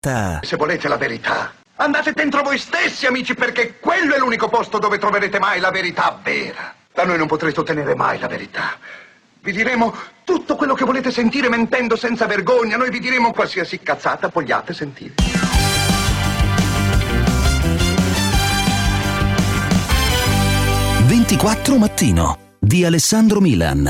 diretta. Se volete la verità, andate dentro voi stessi, amici, perché quello è l'unico posto dove troverete mai la verità vera. Da noi non potrete ottenere mai la verità. Vi diremo tutto quello che volete sentire mentendo senza vergogna. Noi vi diremo qualsiasi cazzata vogliate sentire. «24 Mattino» di Alessandro Milan.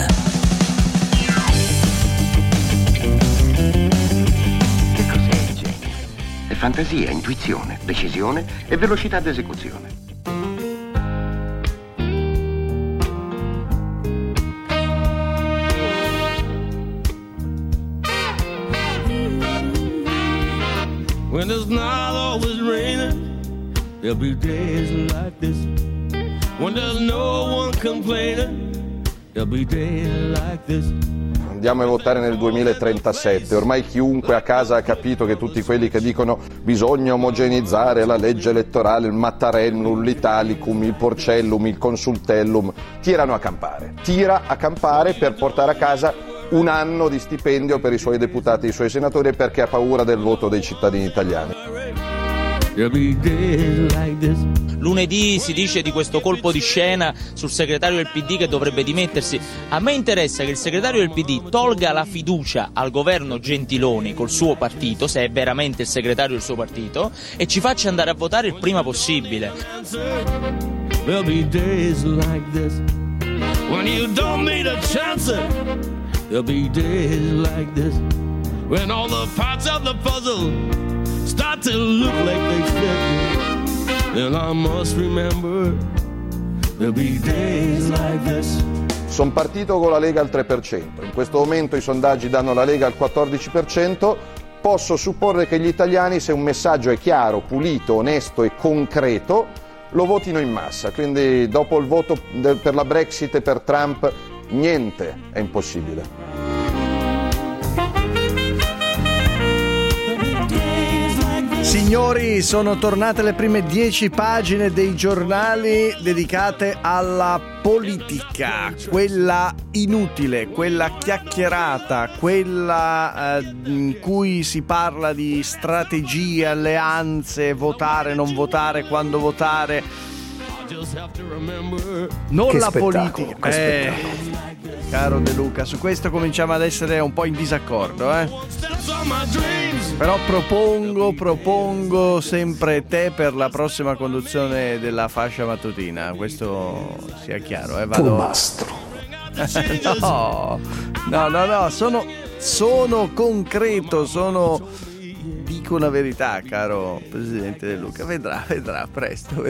Che cos'è il genio? È fantasia, intuizione, decisione e velocità d'esecuzione. When it's not always raining, there'll be days like this. When there's no one complaining, there'll be days like this. Andiamo a votare nel 2037, ormai chiunque a casa ha capito che tutti quelli che dicono bisogna omogeneizzare la legge elettorale, il Mattarellum, l'Italicum, il Porcellum, il Consultellum, tirano a campare. Tira a campare per portare a casa un anno di stipendio per i suoi deputati e i suoi senatori perché ha paura del voto dei cittadini italiani. Lunedì si dice di questo colpo di scena sul segretario del PD che dovrebbe dimettersi. A me interessa che il segretario del PD tolga la fiducia al governo Gentiloni col suo partito, se è veramente il segretario del suo partito, e ci faccia andare a votare il prima possibile. There'll be days like this when you don't need a chance. There'll be days like this when all the parts of the puzzle start to look like they fit. And I must remember there'll be days like this. Sono partito con la Lega al 3%, in questo momento i sondaggi danno la Lega al 14%, posso supporre che gli italiani, se un messaggio è chiaro, pulito, onesto e concreto, lo votino in massa, quindi dopo il voto per la Brexit e per Trump niente è impossibile. Signori, sono tornate le prime 10 pagine dei giornali dedicate alla politica, quella inutile, quella chiacchierata, quella in cui si parla di strategie, alleanze, votare, non votare, quando votare. Non che la politica. Caro De Luca, su questo cominciamo ad essere un po' in disaccordo, Però propongo sempre te per la prossima conduzione della fascia mattutina, questo sia chiaro, vado. Polmastro. No, sono concreto, dico una verità, caro Presidente De Luca, vedrà presto.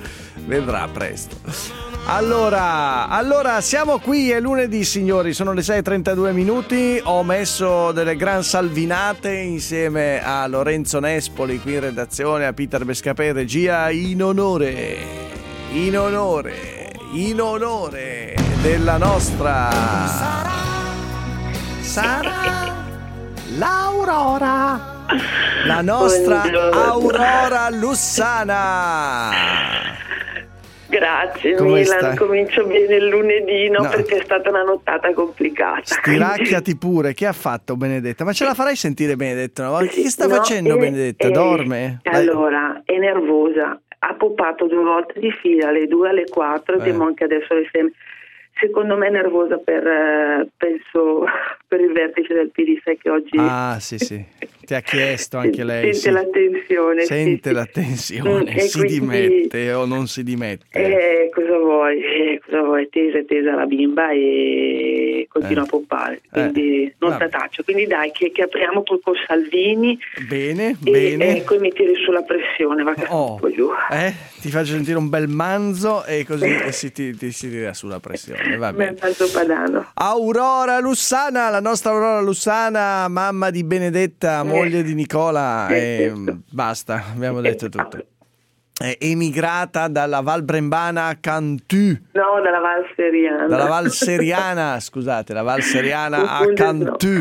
Allora, siamo qui, è lunedì, signori, sono le 6:32, ho messo delle gran salvinate insieme a Lorenzo Nespoli qui in redazione, a Peter Bescapè in regia, in onore della nostra Sara l'Aurora, la nostra Aurora Lussana. Grazie. Come Milan, stai? comincio bene il lunedì, no, perché è stata una nottata complicata. Stiracchiati pure, che ha fatto Benedetta? Ma ce la farai sentire Benedetta? No? Che sta facendo Benedetta? Dorme? Allora, è nervosa, ha poppato 2 volte di fila, alle 2 alle 4, temo anche adesso alle 6. Secondo me è nervosa penso per il vertice del PD, sai che oggi... Ah, sì, ti ha chiesto anche lei. Sente la tensione. Sente la tensione, si quindi... dimette o non si dimette? Cosa vuoi? Tesa la bimba e continua a poppare, quindi non tataccio. Quindi dai, che apriamo poi con Salvini. Bene. E poi mi tiri sulla pressione, va un po' giù. Ti faccio sentire un bel manzo e così si tira sulla pressione. Va bene. Manzo padano. Aurora Lussana, la nostra Aurora Lussana, mamma di Benedetta, moglie di Nicola, basta, abbiamo detto tutto. È emigrata dalla Val Brembana a Cantù. No, dalla Val Seriana. Dalla Val Seriana, scusate, la Val Seriana a Cantù.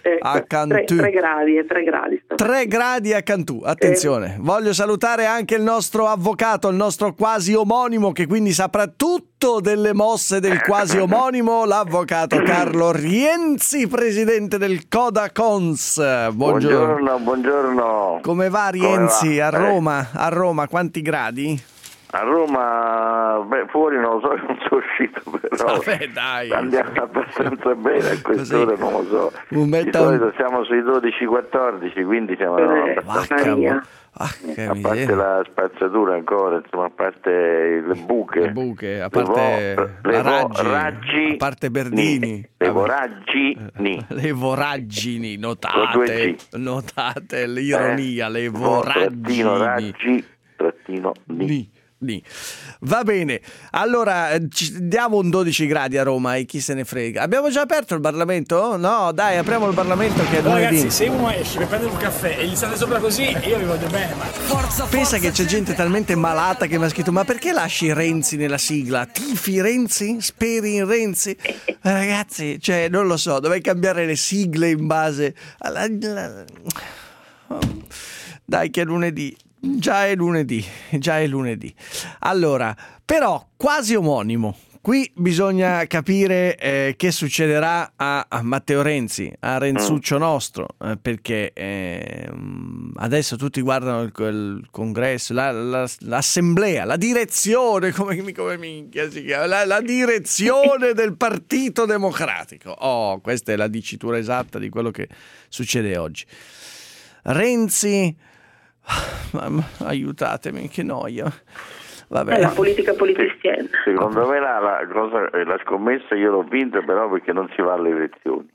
a Cantù. 3 gradi. 3 gradi a Cantù, attenzione. Voglio salutare anche il nostro avvocato, il nostro quasi omonimo, che quindi saprà tutto delle mosse del quasi omonimo, l'avvocato Carlo Rienzi, presidente del Codacons. Buongiorno. Come va Rienzi? A Roma quanti gradi? A Roma, fuori non lo so, non sono uscito, però dai. Andiamo abbastanza bene a quest'ora, non lo so. Di solito siamo sui 12-14, quindi siamo abbastanza. A parte la spazzatura ancora, insomma, a parte le buche, a parte raggi, a parte Berdini, le voragini, notate l'ironia, le voragini. Va bene, allora diamo un 12 gradi a Roma e chi se ne frega. Abbiamo già aperto il Parlamento? No, dai, apriamo il Parlamento che è lunedì. Ragazzi, se uno esce per prendere un caffè e gli state sopra così, io vi voglio bene, ma pensa che c'è gente talmente malata che mi ha scritto: ma perché lasci Renzi nella sigla? Tifi Renzi? Speri in Renzi? Ragazzi, cioè, non lo so, dovrei cambiare le sigle in base alla... Dai che è lunedì. Già è lunedì. Allora, però, quasi omonimo. Qui bisogna capire che succederà a Matteo Renzi, a Renzuccio nostro, perché adesso tutti guardano il congresso, l'assemblea, la direzione, come minchia si chiama, la direzione del Partito Democratico. Oh, questa è la dicitura esatta di quello che succede oggi. Renzi... aiutatemi, che noia. Vabbè. È la politica politiciana. Secondo me la scommessa io l'ho vinta, però perché non si va alle elezioni.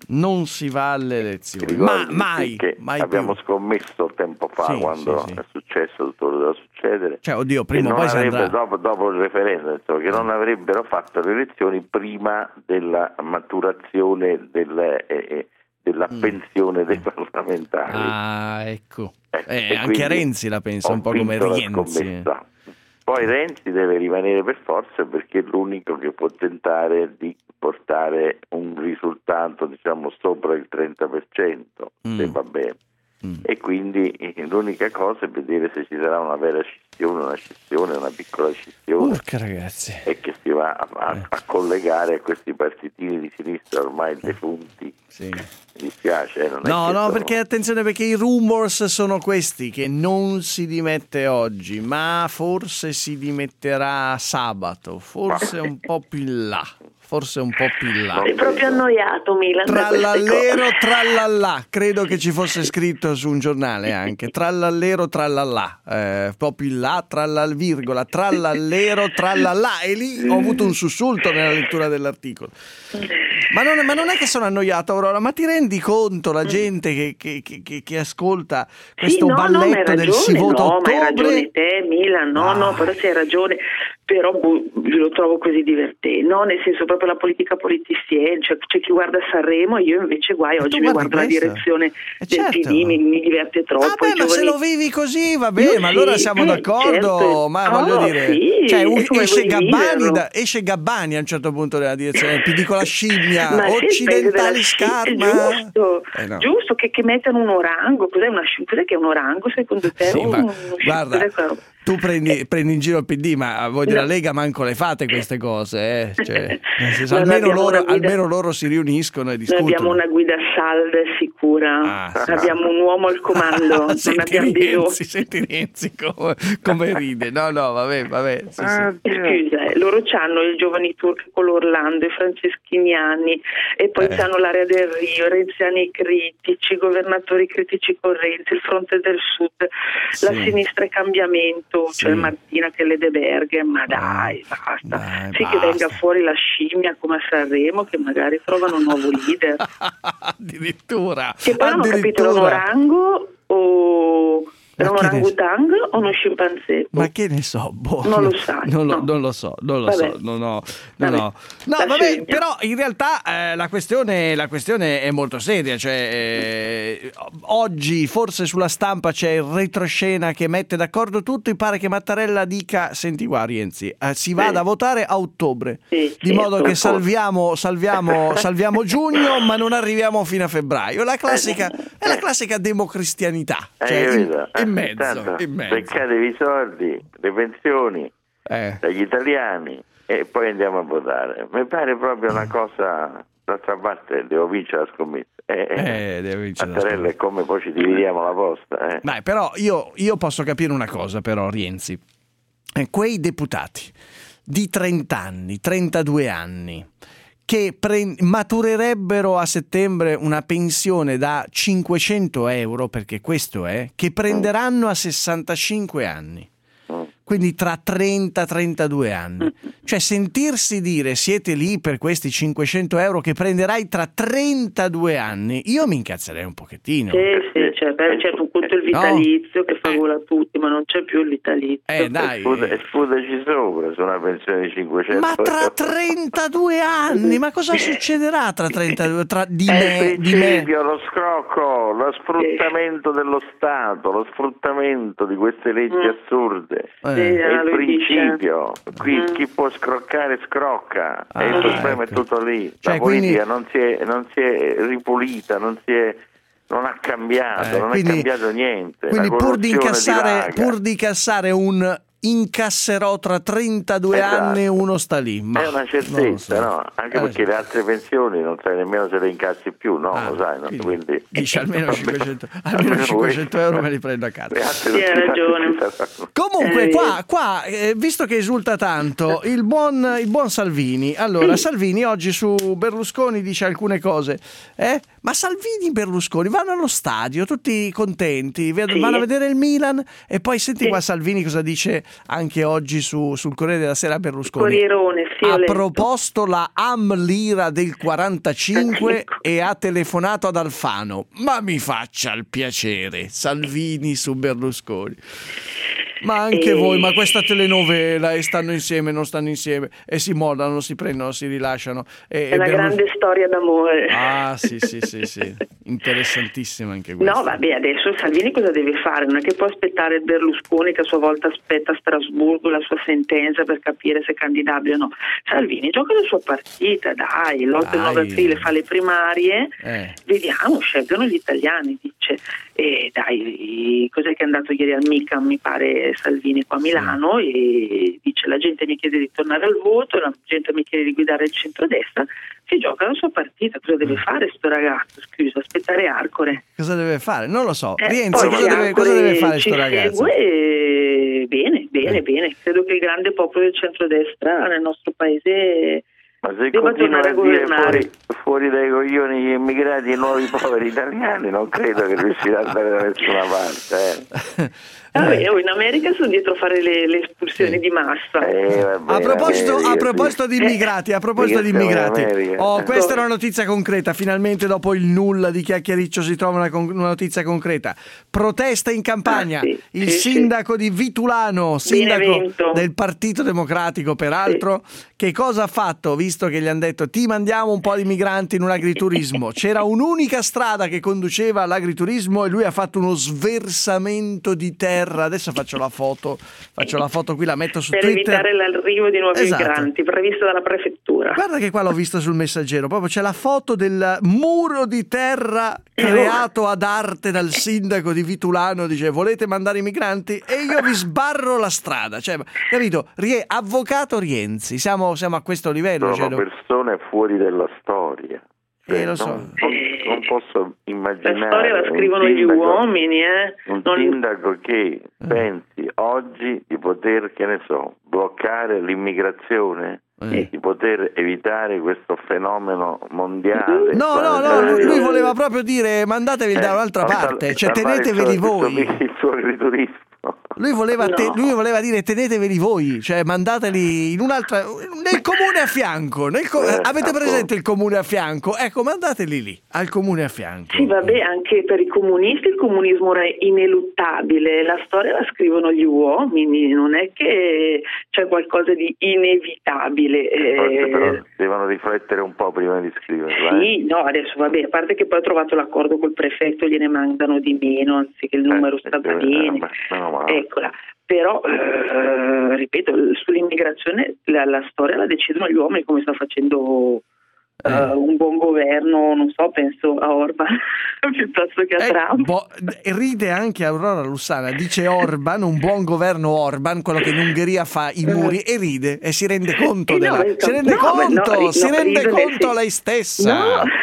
Ma mai abbiamo scommesso tempo fa, quando è successo tutto quello che doveva succedere. Cioè, oddio, prima o poi dopo il referendum, insomma, che non avrebbero fatto le elezioni prima della maturazione della pensione dei parlamentari. Ah, ecco. Anche Renzi la pensa un po' come Rienzi. Poi Renzi deve rimanere per forza, perché è l'unico che può tentare di portare un risultato, diciamo, sopra il 30%, se va bene. E quindi l'unica cosa è vedere se ci sarà una vera scissione, una piccola scissione. Urca, ragazzi. E che si va a collegare a questi partitini di sinistra ormai defunti. Sì. Mi dispiace. Perché attenzione, perché i rumors sono questi: che non si dimette oggi, ma forse si dimetterà sabato, forse un po' più in là. È proprio annoiato Milan. Trallallero, credo che ci fosse scritto su un giornale anche. Trallallero, trallallà. Proprio in là, virgola, trallallero, trallallà. E lì ho avuto un sussulto nella lettura dell'articolo. Ma non è che sono annoiato, Aurora, ma ti rendi conto la gente che ascolta questo balletto del si vota ottobre? Ma hai ragione te, Milan, no, però c'hai ragione. Però lo trovo così divertente, no? Nel senso, proprio la politica politicienne, cioè c'è chi guarda Sanremo e io invece oggi mi guardo la direzione del PD, mi diverte troppo. Ma se lo vivi così va bene, ma allora siamo d'accordo, certo. Ma voglio dire, sì, cioè esce Gabbani a un certo punto della direzione del PD con la scimmia, occidentali scarma. Giusto, che mettano un orango, cos'è che è un orango secondo te? Sì, guarda, tu prendi in giro il PD, ma voi della Lega manco le fate queste cose, Cioè, almeno loro si riuniscono e discutono. Noi abbiamo una guida salda e sicura, abbiamo un uomo al comando. Senti Renzi come ride. No, vabbè. Sì. Scusa, loro c'hanno i giovani turchi con l'Orlando, i franceschiniani, e poi c'hanno l'area del Rio, renziani critici, governatori critici con Renzi, il fronte del sud, la sinistra e cambiamento, cioè Martina che le De Berghe, ma dai, basta. Che venga fuori la scimmia come a Sanremo, che magari trovano un nuovo leader. Addirittura. Che poi non ho capito, un orango o È un orangutang o uno scimpanzé? Ma che ne so, non lo sai. Non lo so, no, vabbè, però in realtà la questione è molto seria, cioè oggi forse sulla stampa c'è il retroscena che mette d'accordo tutti, pare che Mattarella dica: senti qua Rienzi, si vada a votare a ottobre, di modo che salviamo giugno ma non arriviamo fino a febbraio. È la classica democristianità, cioè in mezzo. Beccatevi i soldi, le pensioni dagli italiani e poi andiamo a votare. Mi pare proprio una cosa. D'altra parte devo vincere la scommessa. Mattarella è come poi ci dividiamo la posta. Dai, però io posso capire una cosa, però, Rienzi. Quei deputati di 30 anni, 32 anni, che maturerebbero a settembre una pensione da 500 euro, perché questo è, che prenderanno a 65 anni. Quindi tra 30-32 anni. Cioè sentirsi dire siete lì per questi 500 euro che prenderai tra 32 anni, io mi incazzerei un pochettino. Sì, c'è un punto il vitalizio che fa gola a tutti, ma non c'è più il vitalizio. Dai. Spudaci sopra su una pensione di 500 ma tra 32 anni, ma cosa succederà tra 32 di me? Lo scrocco, lo sfruttamento dello Stato, lo sfruttamento di queste leggi assurde. È il principio. Qui chi può scroccare scrocca, e il problema è tutto lì. La politica non si è ripulita, non ha cambiato, non è cambiato niente. Quindi pur di incassare un incasserò tra 32 anni, uno sta lì. Ma è una certezza, no? Anche perché le altre pensioni non sai nemmeno se le incassi più, lo sai, no? Quindi dici almeno 500 euro me li prendo a casa. Hai ragione. Comunque qua visto che esulta tanto il buon Salvini, allora Salvini oggi su Berlusconi dice alcune cose, ma Salvini e Berlusconi vanno allo stadio tutti contenti, vanno a vedere il Milan, e poi senti qua Salvini cosa dice anche oggi sul Corriere della Sera. Berlusconi ha proposto la Lira del 45 e ha telefonato ad Alfano. Ma mi faccia il piacere, Salvini su Berlusconi. Ma anche voi, ma questa telenovela, e stanno insieme, non stanno insieme, e si mollano, si prendono, si rilasciano. È una grande storia d'amore. Sì. Interessantissima anche questa. No, vabbè, adesso Salvini cosa deve fare? Non è che può aspettare il Berlusconi, che a sua volta aspetta a Strasburgo la sua sentenza per capire se è candidabile o no. Salvini gioca la sua partita, dai, l'8 e 9 aprile fa le primarie, vediamo, scelgono gli italiani, dice. E dai, cos'è che è andato ieri al MICAM, mi pare, Salvini qua a Milano, e dice: la gente mi chiede di tornare al voto, la gente mi chiede di guidare il centrodestra. Si gioca la sua partita. Cosa deve fare sto ragazzo? Scusa, aspettare Arcore. Cosa deve fare? Non lo so. Rienzi, cosa deve fare sto ragazzo? Bene. Credo che il grande popolo del centrodestra nel nostro paese ma se continua a dire fuori dai coglioni gli immigrati e i nuovi poveri italiani, non credo che riuscirà ad andare da nessuna parte. In America sono dietro a fare le espulsioni di massa. A proposito di immigrati, questa è una notizia concreta. Finalmente, dopo il nulla di chiacchiericcio, si trova una notizia concreta. Protesta in Campania. Il sindaco di Vitulano, sindaco del Partito Democratico, peraltro, che cosa ha fatto? Visto che gli hanno detto ti mandiamo un po' di migranti in un agriturismo, c'era un'unica strada che conduceva all'agriturismo e lui ha fatto uno sversamento di terra. Adesso faccio la foto qui, la metto su Twitter. Per evitare l'arrivo di nuovi migranti, previsto dalla prefettura. Guarda che qua l'ho visto sul Messaggero, proprio c'è la foto del muro di terra creato ad arte dal sindaco di Vitulano, dice volete mandare i migranti e io vi sbarro la strada, cioè, capito? Avvocato Rienzi, siamo a questo livello. Sono persone fuori dalla storia. Lo so. Non posso immaginare. La storia la scrivono gli uomini, Un sindaco che pensi oggi di poter, che ne so, bloccare l'immigrazione, di poter evitare questo fenomeno mondiale. No, lui voleva proprio dire mandatevi da un'altra parte, cioè teneteveli voi. Il suo agriturismo. Lui voleva dire teneteveli voi, cioè mandateli in un'altra, nel comune a fianco. Avete presente il comune a fianco? Ecco, mandateli lì, al comune a fianco. Sì, vabbè, anche per i comunisti il comunismo era ineluttabile, la storia la scrivono gli uomini, non è che c'è qualcosa di inevitabile. Però devono riflettere un po' prima di scriverla. Sì, no, adesso vabbè, a parte che poi ho trovato l'accordo col prefetto, gliene mandano di meno, anziché il numero sta bene, eccola. Però, ripeto, sull'immigrazione la storia la decidono gli uomini, come sta facendo un buon governo, non so, penso a Orban piuttosto che a Trump. Ride anche Aurora Lussana, dice Orban, un buon governo Orban, quello che in Ungheria fa i muri, e ride e si rende conto si rende conto lei stessa.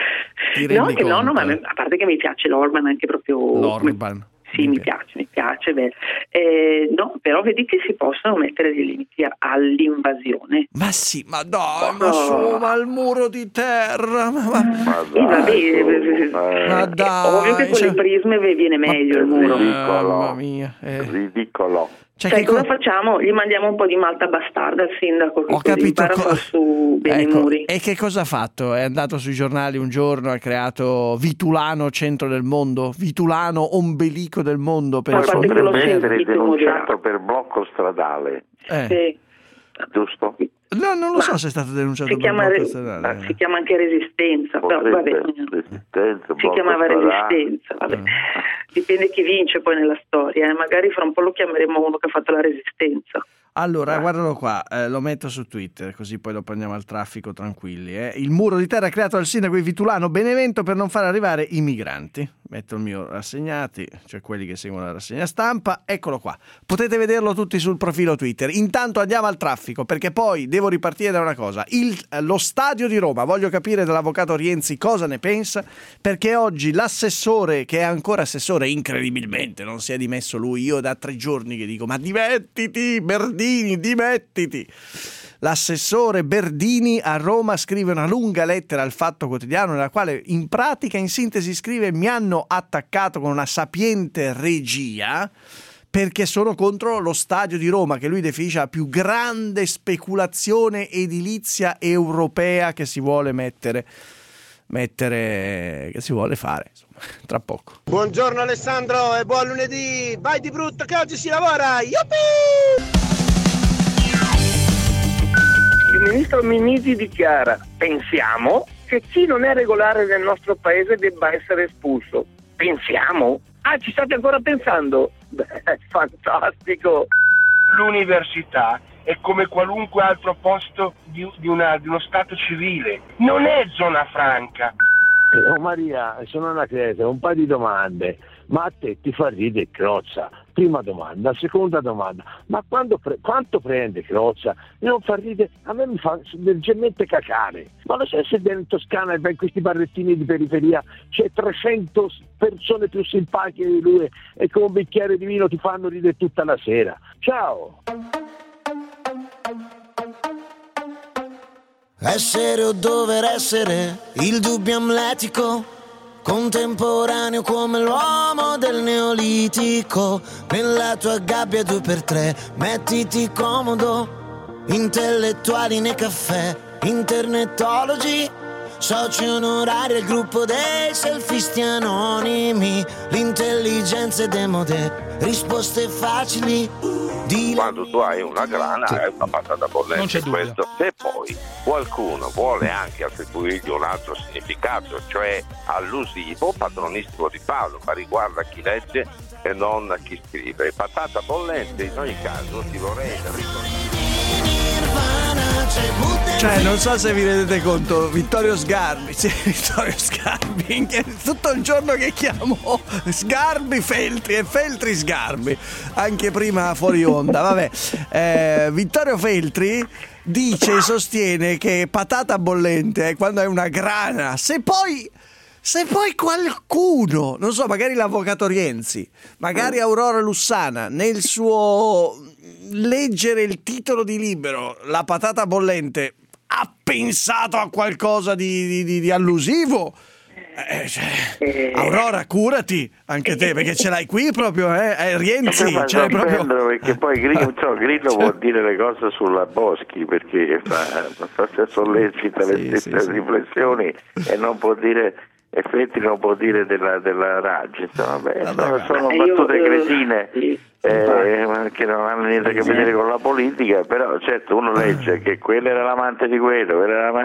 No, ma a parte che mi piace l'Orban, anche proprio l'Orban. Sì, mi piace. No, però vedi che si possono mettere dei limiti all'invasione. Ma sì, ma dai, ma il muro di terra. Ma dai, ovvio che con le prisme viene meglio il muro. Mamma mia. Ridicolo. Cioè cosa facciamo? Gli mandiamo un po' di malta bastarda al sindaco. Ho capito. Su bene i muri. E che cosa ha fatto? È andato sui giornali un giorno, ha creato Vitulano centro del mondo, Vitulano ombelico del mondo. Potrebbe essere denunciato per blocco stradale. Sì. Giusto? No, non lo so se è stato denunciato per blocco stradale. Si chiama anche resistenza. Però, vabbè. Si chiamava resistenza. Vabbè. Dipende chi vince poi nella storia. Magari fra un po' lo chiameremo uno che ha fatto la resistenza. Allora, guardalo qua, lo metto su Twitter, così poi lo prendiamo al traffico tranquilli. Il muro di terra creato dal sindaco di Vitulano Benevento per non far arrivare i migranti. Metto il mio rassegnati, cioè quelli che seguono la rassegna stampa. Eccolo qua. Potete vederlo tutti sul profilo Twitter. Intanto andiamo al traffico, perché poi devo ripartire da una cosa. Lo stadio di Roma, voglio capire dall'avvocato Rienzi cosa ne pensa, perché oggi l'assessore, che è ancora assessore, incredibilmente, non si è dimesso lui. Io da 3 giorni che dico, ma dimettiti, Berdini, dimettiti. L'assessore Berdini a Roma scrive una lunga lettera al Fatto Quotidiano, nella quale in pratica, in sintesi, scrive: mi hanno attaccato con una sapiente regia perché sono contro lo stadio di Roma, che lui definisce la più grande speculazione edilizia europea che si vuole mettere che si vuole fare, insomma, tra poco. Buongiorno Alessandro e buon lunedì. Vai di brutto che oggi si lavora. Yuppie! Il ministro Minniti dichiara: pensiamo che chi non è regolare nel nostro paese debba essere espulso. Pensiamo? Ah, ci state ancora pensando? Beh, fantastico. L'università è come qualunque altro posto di uno stato civile, non è zona franca. Oh Maria, sono Anaclete, un paio di domande. Ma a te ti fa ridere Crozza? Prima domanda, seconda domanda, ma quanto prende Crozza? Non fa ridere, a me mi fa leggermente cacare. Ma lo sai se in Toscana e in questi barrettini di periferia c'è 300 persone più simpatiche di lui e con un bicchiere di vino ti fanno ridere tutta la sera? Ciao! Essere o dover essere, il dubbio amletico, contemporaneo come l'uomo del Neolitico. Nella tua gabbia 2x3, mettiti comodo, intellettuali nei caffè, internetologi, soci onorari al gruppo dei selfisti anonimi. L'intelligenza è demode, risposte facili. Quando tu hai una grana è una patata bollente. Non c'è dubbio. Questo. Se poi qualcuno vuole anche attribuirgli un altro significato, cioè allusivo, padronissimo di Paolo, ma riguarda chi legge e non chi scrive. Patata bollente in ogni caso ti vorrei ricordare. Cioè, non so se vi rendete conto, Vittorio Sgarbi, tutto il giorno che chiamo Sgarbi Feltri e Feltri Sgarbi, anche prima fuori onda, vabbè. Vittorio Feltri dice e sostiene che patata bollente è quando hai una grana. Se poi qualcuno, non so, magari l'avvocato Rienzi, magari Aurora Lussana, nel suo leggere il titolo di Libero, la patata bollente, ha pensato a qualcosa di allusivo, Aurora, curati anche te, perché ce l'hai qui proprio, Rienzi, ce l'hai proprio. Perché poi Grillo può dire le cose sulla Boschi, perché sollecita le stesse riflessioni e non può dire effetti, non può dire della Raggi, insomma, sono battute cretine che non hanno niente a che vedere con la politica, però certo uno legge che quello era l'amante di quello,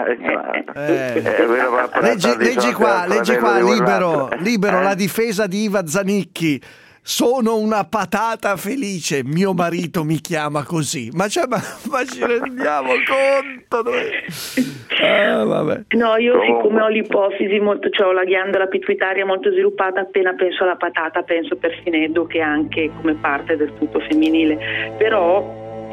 leggi qua, libero la difesa di Iva Zanicchi. Sono una patata felice, mio marito mi chiama così. Ma ci rendiamo conto? Vabbè. No, io siccome ho l'ipofisi molto, cioè ho la ghiandola pituitaria molto sviluppata, appena penso alla patata penso per Fineddo, che è anche come parte del tutto femminile. Però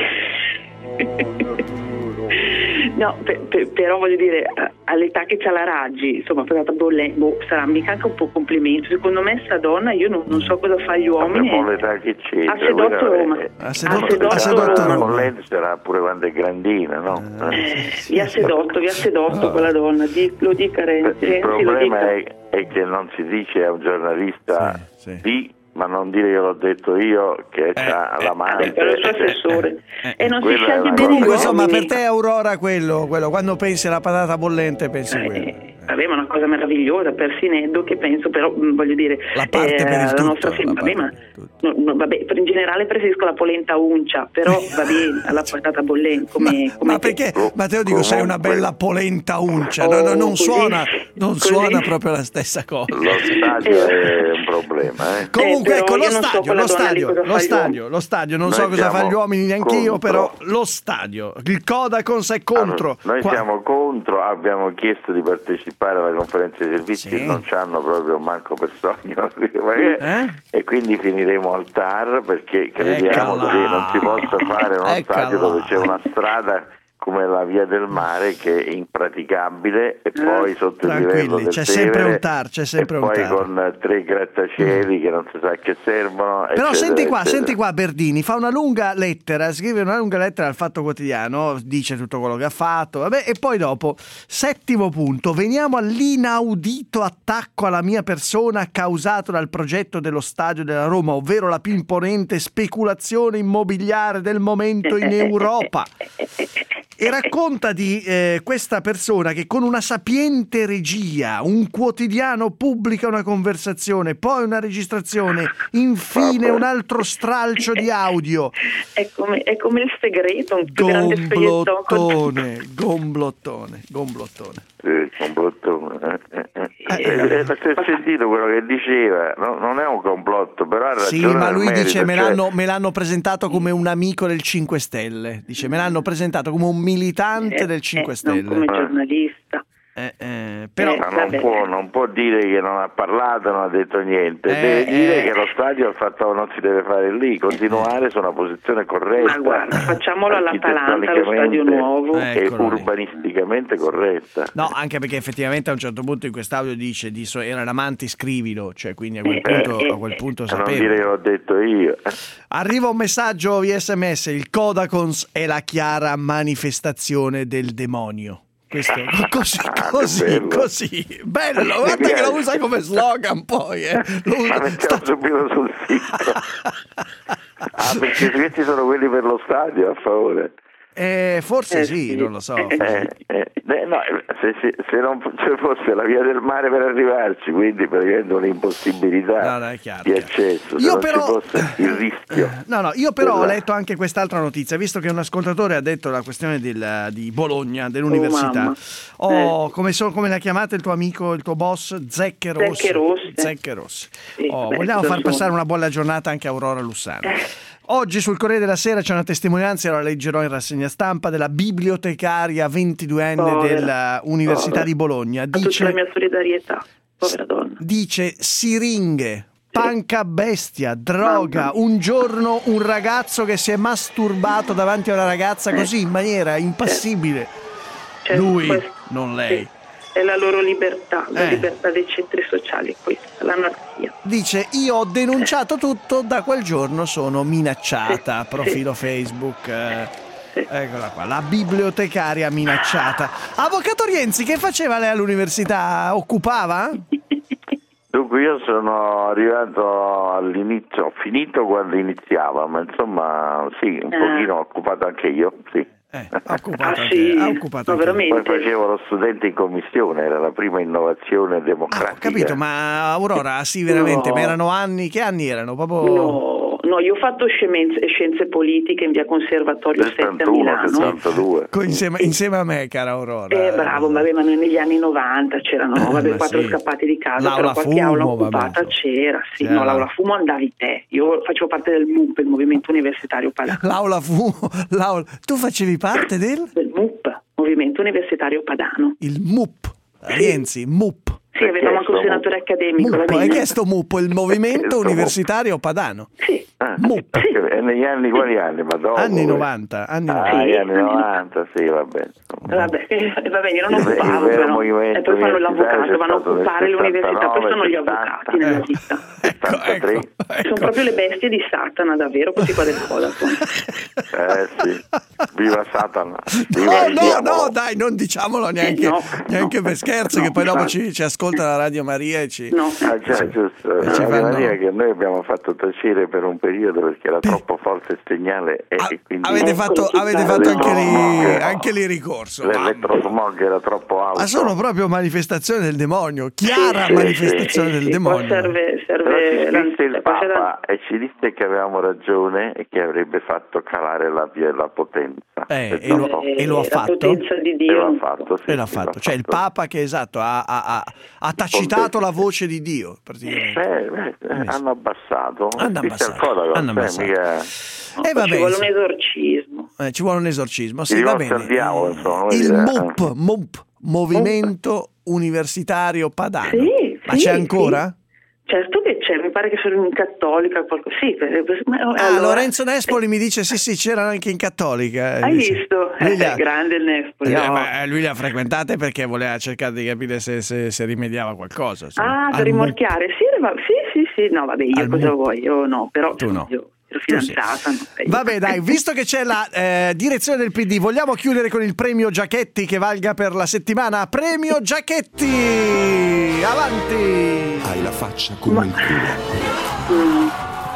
no, però voglio dire, all'età che c'ha la Raggi, insomma, patata bollente, sarà mica anche un po' complimento. Secondo me sta donna, io non so cosa fa gli uomini. L'età che c'entra, ha sedotto Roma. Ha sedotto Roma. Bollente sarà pure quando è grandina, no? Vi ha sedotto quella donna, lo dica Renzi. Il problema è che non si dice a un giornalista ma non dire che l'ho detto io, che c'ha l'amante. Però il suo assessore. E non si sceglie bene. Comunque, insomma, per te Aurora quello, quando pensi alla patata bollente pensi quello. Vabbè, ma una cosa meravigliosa per Fineddo, che penso, però voglio dire, la parte per il la tutto, nostra vabbè, in generale preferisco la polenta uncia, però va bene, alla patata bollente ma perché Matteo, dico, sei una bella polenta uncia, non suona proprio la stessa cosa. Lo stadio è un problema, comunque ecco, lo stadio non so cosa fanno gli uomini neanche io, però lo stadio, il Codacons è contro. Noi siamo contro, abbiamo chiesto di partecipare alla conferenza dei servizi, non c'hanno proprio manco per sogno, e quindi finiremo al TAR, perché crediamo che non si possa fare uno stadio dove c'è una strada come la via del mare che è impraticabile, e poi sotto il livello del c'è sempre un TAR, e poi con 3 grattacieli che non si sa che servono. Però senti qua Berdini fa una lunga lettera, scrive una lunga lettera al Fatto Quotidiano, dice tutto quello che ha fatto, e poi dopo, 7° punto, veniamo all'inaudito attacco alla mia persona causato dal progetto dello stadio della Roma, ovvero la più imponente speculazione immobiliare del momento in Europa. E racconta di questa persona che con una sapiente regia, un quotidiano pubblica una conversazione, poi una registrazione, infine un altro stralcio di audio. È come il segreto, un grande Gomblottone. Ho sentito quello che diceva, non è un complotto, però ha ragione. Sì, ma lui dice me l'hanno presentato come un amico del 5 Stelle, dice me l'hanno presentato come un militante del 5 Stelle, non come giornalista. Però non può dire che non ha parlato, non ha detto niente, deve dire che lo stadio non si deve fare lì, continuare su una posizione corretta. Ma guarda, facciamolo all'Atalanta, lo stadio nuovo, e urbanisticamente corretta. No, anche perché effettivamente a un certo punto in quest'audio dice era l'amante, scrivilo, cioè quindi a quel punto sapevo. Non dire che l'ho detto io. Arriva un messaggio via SMS: il Codacons è la chiara manifestazione del demonio. Questo così bello, guarda che lo usa come slogan poi ma mettiamo subito sul sito. Perché questi sono quelli per lo stadio, a favore. Forse sì, non lo so. No, se non ci fosse la via del mare per arrivarci, quindi praticamente un'impossibilità di accesso, se non ci fosse il rischio. Io però ho letto anche quest'altra notizia, visto che un ascoltatore ha detto la questione di Bologna, dell'università. Come la chiamate il tuo amico, il tuo boss? Zecche Rossi. Vogliamo far passare una buona giornata anche a Aurora Lussano. Oggi sul Corriere della Sera c'è una testimonianza, la leggerò in rassegna stampa, della bibliotecaria 22enne dell'Università di Bologna. Dice, tutta la mia solidarietà, povera donna. Dice siringhe, panca bestia, droga. Un giorno un ragazzo che si è masturbato davanti a una ragazza così in maniera impassibile. Lui, non lei. È la loro libertà, la libertà dei centri sociali, questa, l'anarchia. Dice, io ho denunciato tutto, da quel giorno sono minacciata, profilo Facebook. Eccola qua, la bibliotecaria minacciata. Avvocato Rienzi, che faceva lei all'università? Occupava? Dunque io sono arrivato all'inizio, ho finito quando iniziava, ma insomma sì, un pochino ho occupato anche io, sì. Ha occupato Poi facevo lo studente in commissione, era la prima innovazione democratica. Ho capito, ma Aurora, sì veramente, ma erano anni, che anni erano? Proprio... No, io ho fatto scienze politiche in via Conservatorio 7 a Milano. 62. Insieme a me, cara Aurora. Bravo, vabbè, ma noi negli anni 90 c'erano 4 scappati di casa, l'aula però qualche aula fumo, occupata c'era, sì, no, l'aula fumo andavi te. Io facevo parte del MUP, il Movimento Universitario Padano. L'aula fumo, tu facevi parte del MUP, Movimento Universitario Padano. Il MUP, Rienzi, MUP. Sì, avevamo anche un senatore accademico. Hai chiesto MUP, il Movimento Universitario Padano. Sì. MUP. E negli anni, quali anni? Ma dopo, anni 90. Anni 90, sì, va bene. Vabbè, io non occupavo, però. E poi fanno l'avvocato, vanno a occupare l'università, poi sono gli avvocati nella vita. Ecco. Sono proprio le bestie di Satana, davvero, questi qua del Vodafone. Sì. Viva Satana. No, dai, non diciamolo neanche per scherzo, che poi dopo ci ascolta la Radio Maria e ci... giusto. La Radio Maria che noi abbiamo fatto tacere per un periodo perché era troppo forte il segnale e quindi... Avete fatto anche lì ricorso. L'elettrosmog era troppo alto. Ma sono proprio manifestazioni del demonio, chiara manifestazione del demonio. Però ci disse il Papa e ci disse che avevamo ragione e che avrebbe fatto calare la potenza. E lo ha fatto. La potenza di Dio. L'ha fatto. Cioè il Papa che ha tacitato la voce di Dio praticamente. Hanno abbassato. Ci vuole un esorcismo. Ci vuole un esorcismo, sì, va bene. Il MUP, Movimento Universitario Padano. Ma c'è ancora? Certo che c'è, mi pare che sono in Cattolica, sì. Lorenzo Nespoli mi dice sì, c'erano anche in Cattolica. Hai visto? Grande il Nespoli. Lui le ha frequentate perché voleva cercare di capire se rimediava qualcosa. Per rimorchiare, sì, no, vabbè, io cosa vuoi? Io no, però tu no. Io ero fidanzata. Vabbè, dai, visto che c'è la direzione del PD, vogliamo chiudere con il premio Giachetti che valga per la settimana. Premio Giachetti! Avanti! Hai la faccia come il culo.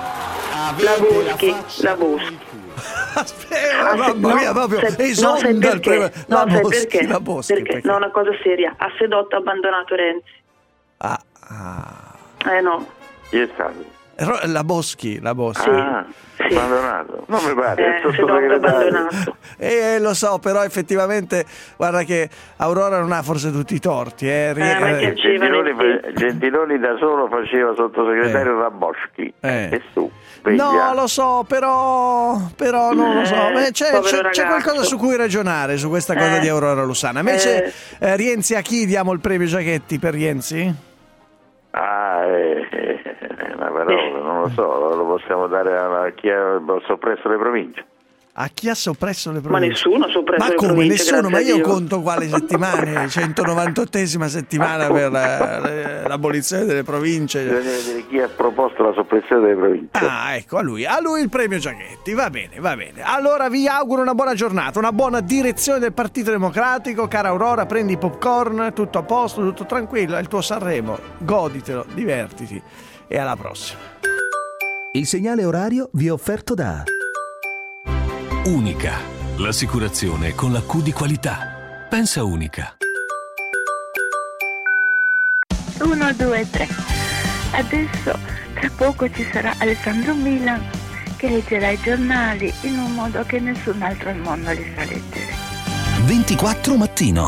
La Boschi. Aspetta, mamma mia, proprio esonda il premio. La Boschi. Perché? No, una cosa seria. Ha sedotto abbandonato Renzi. No. Chi è stato? La Boschi. Sì. Abbandonato. Non mi pare, abbandonato. Lo so, però effettivamente guarda che Aurora non ha forse tutti i torti. Gentiloni da solo faceva sottosegretario da Boschi. E su. No, lo so, però non lo so. C'è qualcosa su cui ragionare su questa cosa di Aurora Lussana. Invece Rienzi, a chi diamo il premio Giachetti per Rienzi? Però non lo so, lo possiamo dare a chi ha soppresso le province. A chi ha soppresso le province? Ma nessuno ha soppresso le province. Ma come nessuno? Ma io conto quale settimane? 198esima settimana per l'abolizione delle province. Bisogna vedere chi ha proposto la soppressione delle province. Ecco, a lui il premio Giachetti. Va bene. Allora vi auguro una buona giornata, una buona direzione del Partito Democratico. Cara Aurora, prendi i popcorn, tutto a posto, tutto tranquillo. È il tuo Sanremo, goditelo, divertiti e alla prossima. Il segnale orario vi è offerto da Unica, l'assicurazione con la Q di qualità. Pensa Unica. 1, 2, 3. Adesso, tra poco ci sarà Alessandro Milan che leggerà i giornali in un modo che nessun altro al mondo li sa leggere. 24 mattino.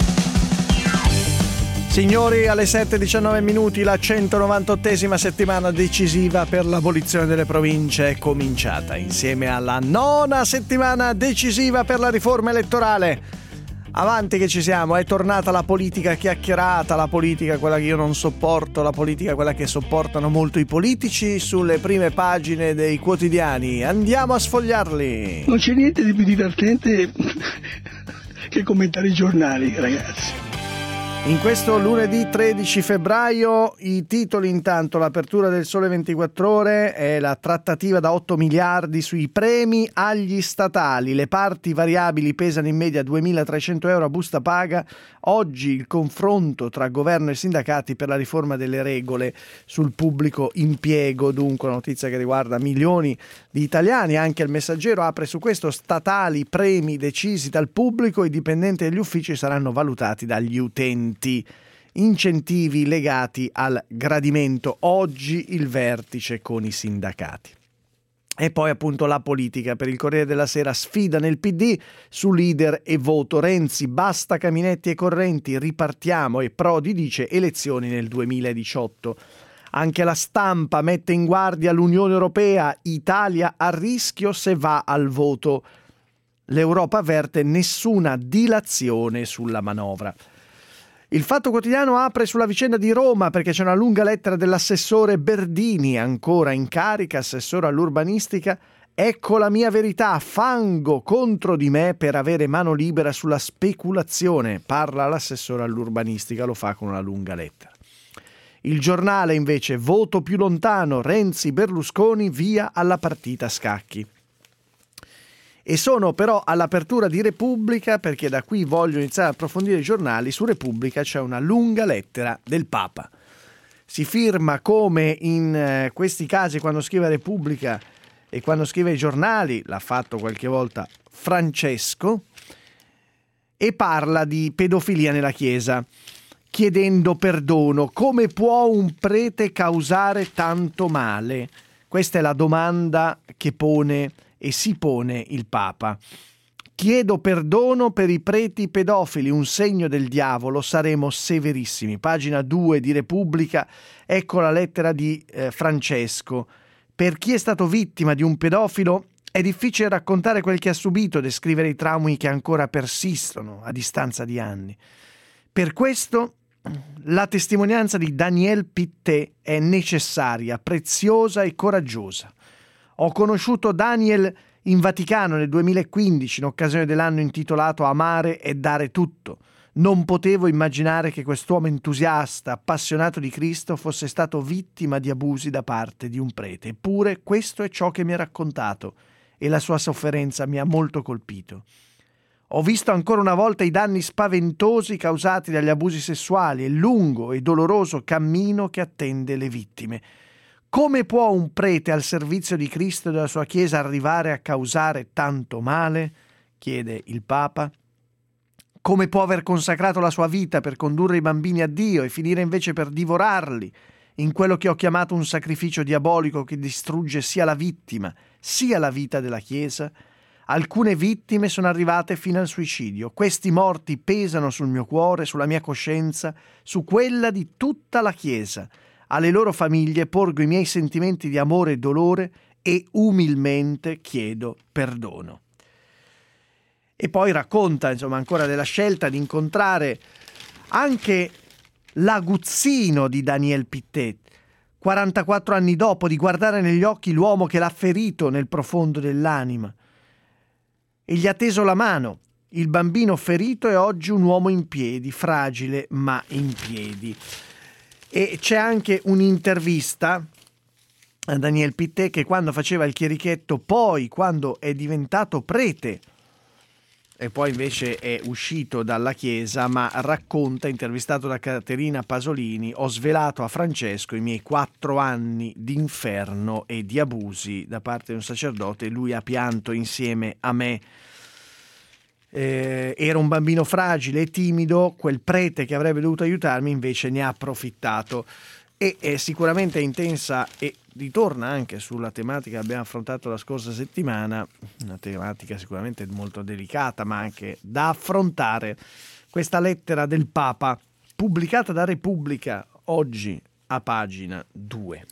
Signori, alle 7:19 la 198esima settimana decisiva per l'abolizione delle province è cominciata, insieme alla 9ª settimana decisiva per la riforma elettorale. Avanti che ci siamo, è tornata la politica chiacchierata, la politica quella che io non sopporto, la politica quella che sopportano molto i politici, sulle prime pagine dei quotidiani. Andiamo a sfogliarli. Non c'è niente di più divertente che commentare i giornali, ragazzi. In questo lunedì 13 febbraio i titoli intanto, l'apertura del Sole 24 Ore è la trattativa da 8 miliardi sui premi agli statali, le parti variabili pesano in media 2.300 euro a busta paga, oggi il confronto tra governo e sindacati per la riforma delle regole sul pubblico impiego, dunque una notizia che riguarda milioni di italiani, anche il Messaggero apre su questo, statali, premi decisi dal pubblico, i dipendenti degli uffici saranno valutati dagli utenti. Incentivi legati al gradimento, oggi il vertice con i sindacati. E poi appunto la politica, per il Corriere della Sera sfida nel PD su leader e voto, Renzi basta caminetti e correnti, ripartiamo, e Prodi dice elezioni nel 2018. Anche La Stampa mette in guardia l'Unione Europea, Italia a rischio se va al voto. L'Europa avverte nessuna dilazione sulla manovra. Il Fatto Quotidiano apre sulla vicenda di Roma perché c'è una lunga lettera dell'assessore Berdini, ancora in carica, assessore all'urbanistica. Ecco la mia verità, fango contro di me per avere mano libera sulla speculazione. Parla l'assessore all'urbanistica, lo fa con una lunga lettera. Il Giornale invece, voto più lontano, Renzi-Berlusconi via alla partita a scacchi. E sono però all'apertura di Repubblica perché da qui voglio iniziare a approfondire i giornali. Su Repubblica c'è una lunga lettera del Papa. Si firma come in questi casi quando scrive Repubblica e quando scrive i giornali, l'ha fatto qualche volta Francesco, e parla di pedofilia nella Chiesa, chiedendo perdono. Come può un prete causare tanto male? Questa è la domanda che pone e si pone il Papa. Chiedo perdono per i preti pedofili, un segno del diavolo, saremo severissimi. Pagina 2 di Repubblica, ecco la lettera di Francesco. Per chi è stato vittima di un pedofilo è difficile raccontare quel che ha subito, descrivere i traumi che ancora persistono a distanza di anni. Per questo la testimonianza di Daniel Pitté è necessaria, preziosa e coraggiosa. Ho conosciuto Daniel in Vaticano nel 2015 in occasione dell'anno intitolato Amare e dare tutto. Non potevo immaginare che quest'uomo entusiasta, appassionato di Cristo, fosse stato vittima di abusi da parte di un prete. Eppure questo è ciò che mi ha raccontato e la sua sofferenza mi ha molto colpito. Ho visto ancora una volta i danni spaventosi causati dagli abusi sessuali e il lungo e doloroso cammino che attende le vittime. Come può un prete al servizio di Cristo e della sua Chiesa arrivare a causare tanto male? Chiede il Papa. Come può aver consacrato la sua vita per condurre i bambini a Dio e finire invece per divorarli in quello che ho chiamato un sacrificio diabolico che distrugge sia la vittima sia la vita della Chiesa? Alcune vittime sono arrivate fino al suicidio. Questi morti pesano sul mio cuore, sulla mia coscienza, su quella di tutta la Chiesa. Alle loro famiglie porgo i miei sentimenti di amore e dolore e umilmente chiedo perdono. E poi racconta, insomma, ancora della scelta di incontrare anche l'aguzzino di Daniel Pitté, 44 anni dopo, di guardare negli occhi l'uomo che l'ha ferito nel profondo dell'anima. E gli ha teso la mano. Il bambino ferito è oggi un uomo in piedi, fragile ma in piedi. E c'è anche un'intervista a Daniel Pitté che quando faceva il chierichetto, poi quando è diventato prete e poi invece è uscito dalla Chiesa, ma racconta, intervistato da Caterina Pasolini, ho svelato a Francesco i miei 4 anni di inferno e di abusi da parte di un sacerdote e lui ha pianto insieme a me. Era un bambino fragile e timido, quel prete che avrebbe dovuto aiutarmi invece ne ha approfittato. E sicuramente è intensa e ritorna anche sulla tematica che abbiamo affrontato la scorsa settimana, una tematica sicuramente molto delicata ma anche da affrontare, questa lettera del Papa pubblicata da Repubblica oggi a pagina 2.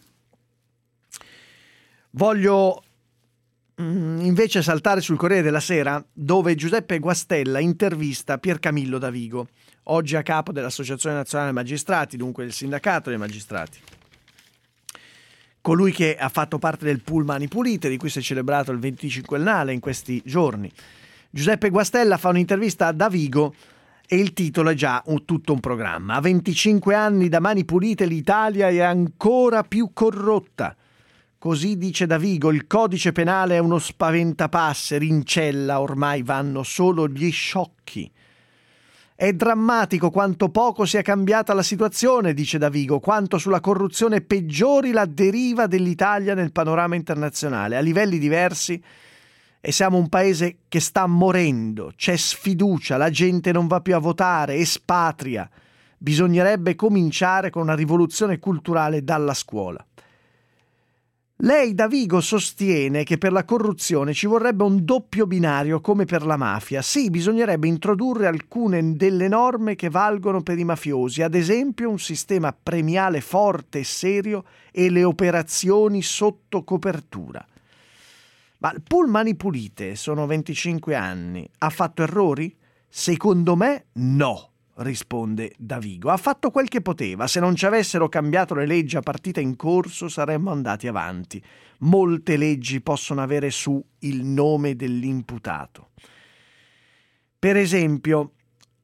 Voglio invece saltare sul Corriere della Sera, dove Giuseppe Guastella intervista Piercamillo Davigo, oggi a capo dell'Associazione Nazionale Magistrati, dunque del sindacato dei magistrati. Colui che ha fatto parte del pool Mani Pulite, di cui si è celebrato il 25ennale in questi giorni. Giuseppe Guastella fa un'intervista a Davigo E il titolo è già tutto un programma. A 25 anni da Mani Pulite l'Italia è ancora più corrotta. Così dice Davigo, il codice penale è uno spaventapasseri, in cella ormai vanno solo gli sciocchi. È drammatico quanto poco sia cambiata la situazione, dice Davigo, quanto sulla corruzione peggiori la deriva dell'Italia nel panorama internazionale, a livelli diversi, e siamo un paese che sta morendo, c'è sfiducia, la gente non va più a votare, espatria. Bisognerebbe cominciare con una rivoluzione culturale dalla scuola. Lei, Davigo, sostiene che per la corruzione ci vorrebbe un doppio binario come per la mafia. Sì, bisognerebbe introdurre alcune delle norme che valgono per i mafiosi, ad esempio un sistema premiale forte e serio e le operazioni sotto copertura. Ma il pool Mani Pulite, sono 25 anni, ha fatto errori? Secondo me no, risponde Davigo. Ha fatto quel che poteva. Se non ci avessero cambiato le leggi a partita in corso saremmo andati avanti. Molte leggi possono avere su il nome dell'imputato. Per esempio,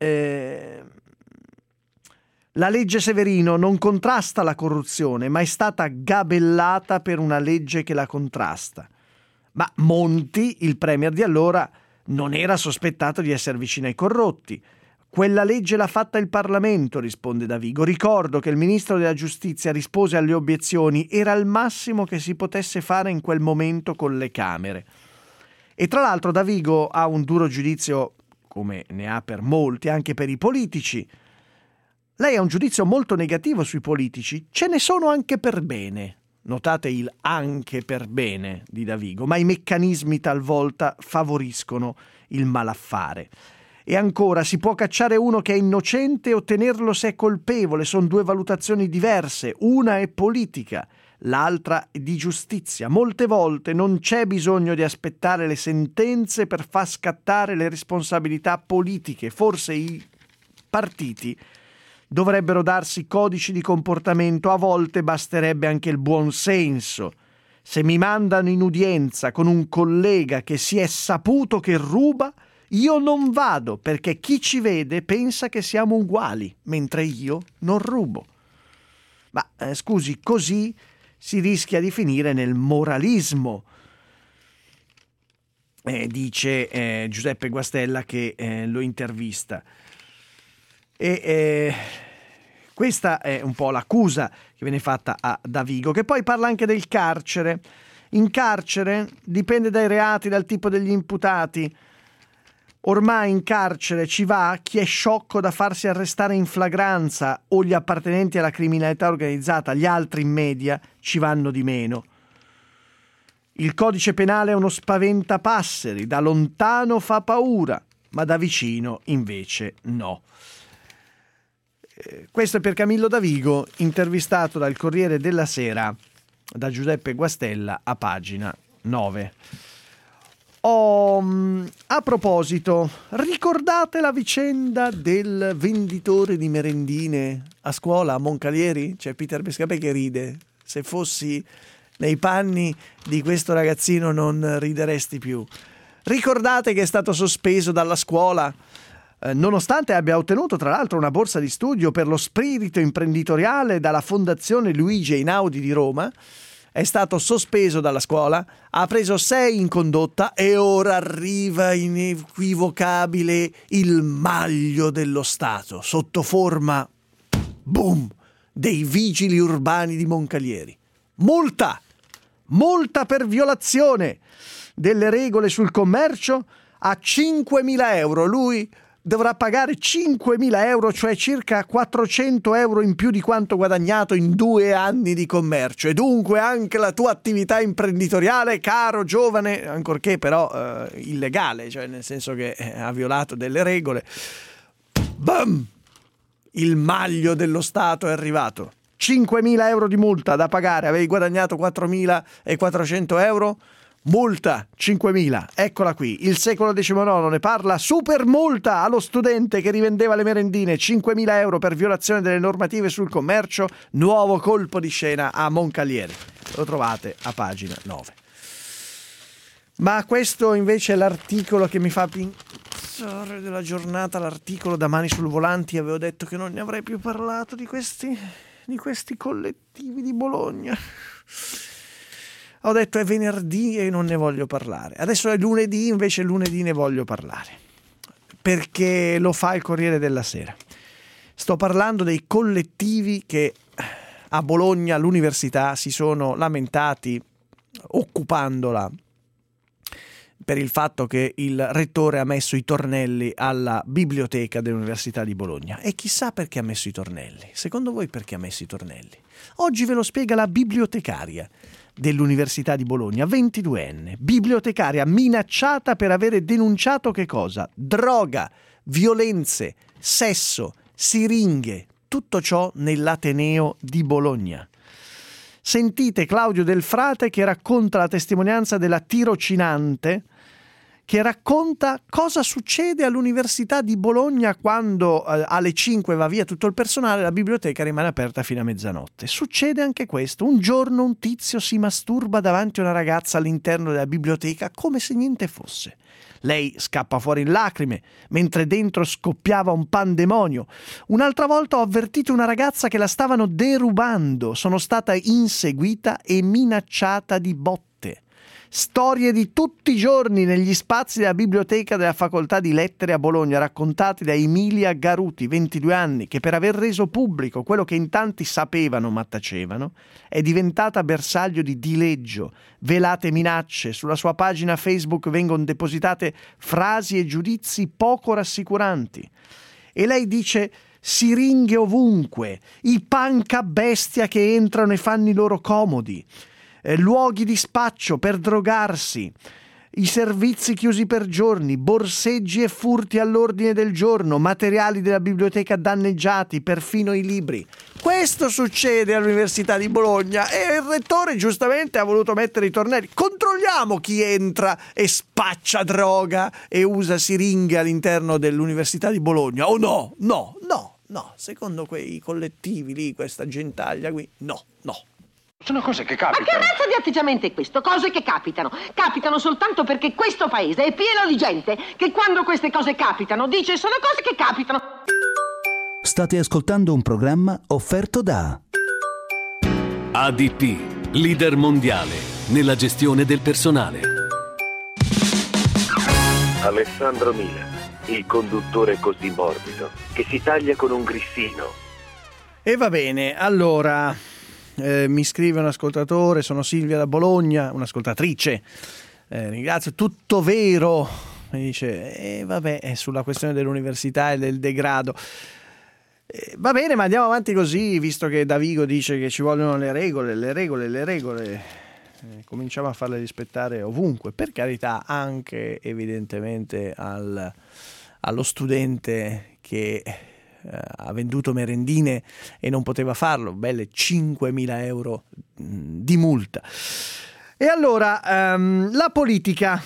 la legge Severino non contrasta la corruzione, ma è stata gabellata per una legge che la contrasta. Ma Monti, il premier di allora, non era sospettato di essere vicino ai corrotti. Quella legge l'ha fatta il Parlamento, risponde Davigo. Ricordo che il ministro della Giustizia rispose alle obiezioni, era il massimo che si potesse fare in quel momento con le Camere. E tra l'altro Davigo ha un duro giudizio, come ne ha per molti, anche per i politici. Lei ha un giudizio molto negativo sui politici, ce ne sono anche per bene. Notate il anche per bene di Davigo, ma i meccanismi talvolta favoriscono il malaffare. E ancora, si può cacciare uno che è innocente o tenerlo se è colpevole, sono due valutazioni diverse, una è politica, l'altra è di giustizia. Molte volte non c'è bisogno di aspettare le sentenze per far scattare le responsabilità politiche, forse i partiti dovrebbero darsi codici di comportamento, a volte basterebbe anche il buon senso. Se mi mandano in udienza con un collega che si è saputo che ruba, io non vado perché chi ci vede pensa che siamo uguali, mentre io non rubo. Ma scusi, così si rischia di finire nel moralismo, dice Giuseppe Guastella che lo intervista. E questa è un po' l'accusa che viene fatta a Davigo, che poi parla anche del carcere. In carcere dipende dai reati, dal tipo degli imputati. Ormai in carcere ci va chi è sciocco da farsi arrestare in flagranza o gli appartenenti alla criminalità organizzata, gli altri in media ci vanno di meno. Il codice penale è uno spaventapasseri, da lontano fa paura, ma da vicino invece no. Questo è per Camillo Davigo, intervistato dal Corriere della Sera da Giuseppe Guastella a pagina 9. A proposito, ricordate la vicenda del venditore di merendine a scuola a Moncalieri? C'è Peter Bescapè che ride. Se fossi nei panni di questo ragazzino non rideresti più. Ricordate che è stato sospeso dalla scuola nonostante abbia ottenuto tra l'altro una borsa di studio per lo spirito imprenditoriale dalla Fondazione Luigi Einaudi di Roma. È stato sospeso dalla scuola, ha preso 6 in condotta e ora arriva inequivocabile il maglio dello Stato sotto forma, boom, dei vigili urbani di Moncalieri. Multa per violazione delle regole sul commercio a 5.000 euro. Lui dovrà pagare 5.000 euro, cioè circa 400 euro in più di quanto guadagnato in 2 anni di commercio. E dunque anche la tua attività imprenditoriale, caro giovane, ancorché però illegale, cioè nel senso che ha violato delle regole. Bam! Il maglio dello Stato è arrivato. 5.000 euro di multa da pagare, avevi guadagnato 4.400 euro? Multa 5.000, eccola qui. Il Secolo XIX ne parla. Super multa allo studente che rivendeva le merendine, 5.000 euro per violazione delle normative sul commercio. Nuovo colpo di scena a Moncalieri. Lo trovate a pagina 9. Ma questo invece è l'articolo che mi fa storia della giornata, l'articolo da Mani sul Volante, avevo detto che non ne avrei più parlato di questi collettivi di Bologna. Ho detto è venerdì e non ne voglio parlare. Adesso è lunedì, invece lunedì ne voglio parlare, perché lo fa il Corriere della Sera. Sto parlando dei collettivi che a Bologna, all'università, si sono lamentati occupandola per il fatto che il rettore ha messo i tornelli alla biblioteca dell'Università di Bologna. E chissà perché ha messo i tornelli. Secondo voi perché ha messo i tornelli? Oggi ve lo spiega la bibliotecaria dell'Università di Bologna, 22enne, bibliotecaria minacciata per avere denunciato che cosa? Droga, violenze, sesso, siringhe, tutto ciò nell'Ateneo di Bologna. Sentite Claudio Del Frate che racconta la testimonianza della tirocinante, che racconta cosa succede all'Università di Bologna quando alle 5 va via tutto il personale, la biblioteca rimane aperta fino a mezzanotte. Succede anche questo. Un giorno un tizio si masturba davanti a una ragazza all'interno della biblioteca come se niente fosse. Lei scappa fuori in lacrime, mentre dentro scoppiava un pandemonio. Un'altra volta ho avvertito una ragazza che la stavano derubando. Sono stata inseguita e minacciata di botte. Storie di tutti i giorni negli spazi della biblioteca della Facoltà di Lettere a Bologna, raccontate da Emilia Garuti, 22 anni, che per aver reso pubblico quello che in tanti sapevano ma tacevano, è diventata bersaglio di dileggio, velate minacce. Sulla sua pagina Facebook vengono depositate frasi e giudizi poco rassicuranti. E lei dice: siringhe ovunque, i punk a bestia che entrano e fanno i loro comodi, luoghi di spaccio per drogarsi, i servizi chiusi per giorni, borseggi e furti all'ordine del giorno, materiali della biblioteca danneggiati, perfino i libri. Questo succede all'Università di Bologna e il rettore giustamente ha voluto mettere i tornelli. Controlliamo chi entra e spaccia droga e usa siringhe all'interno dell'Università di Bologna. Oh no, no, no, no, secondo quei collettivi lì, questa gentaglia qui, no. Sono cose che capitano. Ma che razza di atteggiamento è questo? Cose che capitano. Capitano soltanto perché questo paese è pieno di gente che quando queste cose capitano dice sono cose che capitano. State ascoltando un programma offerto da ADP, leader mondiale nella gestione del personale. Alessandro Mila, il conduttore così morbido che si taglia con un grissino. E va bene, allora... mi scrive un ascoltatore, sono Silvia da Bologna, un'ascoltatrice, ringrazio, tutto vero, mi dice, vabbè, è sulla questione dell'università e del degrado. Va bene, ma andiamo avanti così, visto che Davigo dice che ci vogliono le regole, cominciamo a farle rispettare ovunque, per carità, anche evidentemente allo studente che... ha venduto merendine e non poteva farlo, belle 5.000 euro di multa. E allora la politica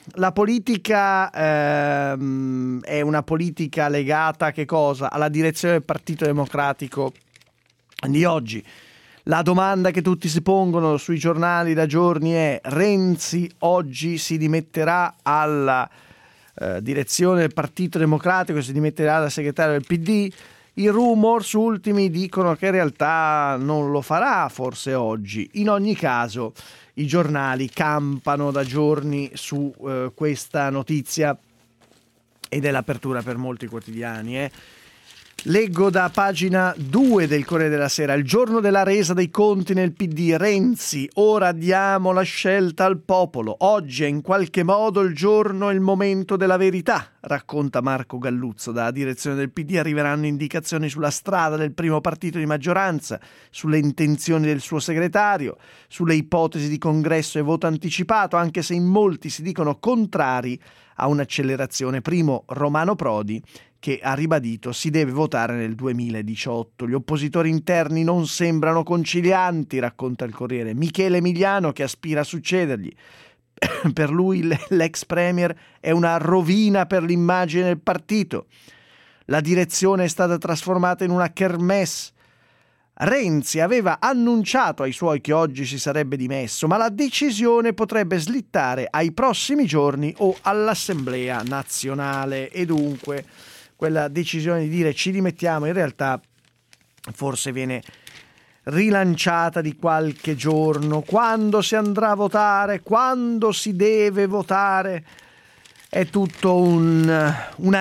è una politica legata a che cosa? Alla direzione del Partito Democratico di oggi. La domanda che tutti si pongono sui giornali da giorni è: Renzi oggi si dimetterà alla direzione del Partito Democratico, si dimetterà da segretario del PD? I rumors ultimi dicono che in realtà non lo farà forse oggi. In ogni caso i giornali campano da giorni su questa notizia ed è l'apertura per molti quotidiani. Leggo da pagina 2 del Corriere della Sera: il giorno della resa dei conti nel PD, Renzi, ora diamo la scelta al popolo, oggi è in qualche modo il giorno e il momento della verità, racconta Marco Galluzzo. Dalla direzione del PD arriveranno indicazioni sulla strada del primo partito di maggioranza, sulle intenzioni del suo segretario, sulle ipotesi di congresso e voto anticipato, anche se in molti si dicono contrari a un'accelerazione. Primo Romano Prodi, che ha ribadito si deve votare nel 2018. Gli oppositori interni non sembrano concilianti, racconta il Corriere. Michele Emiliano, che aspira a succedergli. Per lui l'ex premier è una rovina per l'immagine del partito. La direzione è stata trasformata in una kermesse. Renzi aveva annunciato ai suoi che oggi si sarebbe dimesso, ma la decisione potrebbe slittare ai prossimi giorni o all'Assemblea nazionale, e dunque quella decisione di dire ci dimettiamo in realtà forse viene rilanciata di qualche giorno. Quando si andrà a votare, quando si deve votare, è tutto una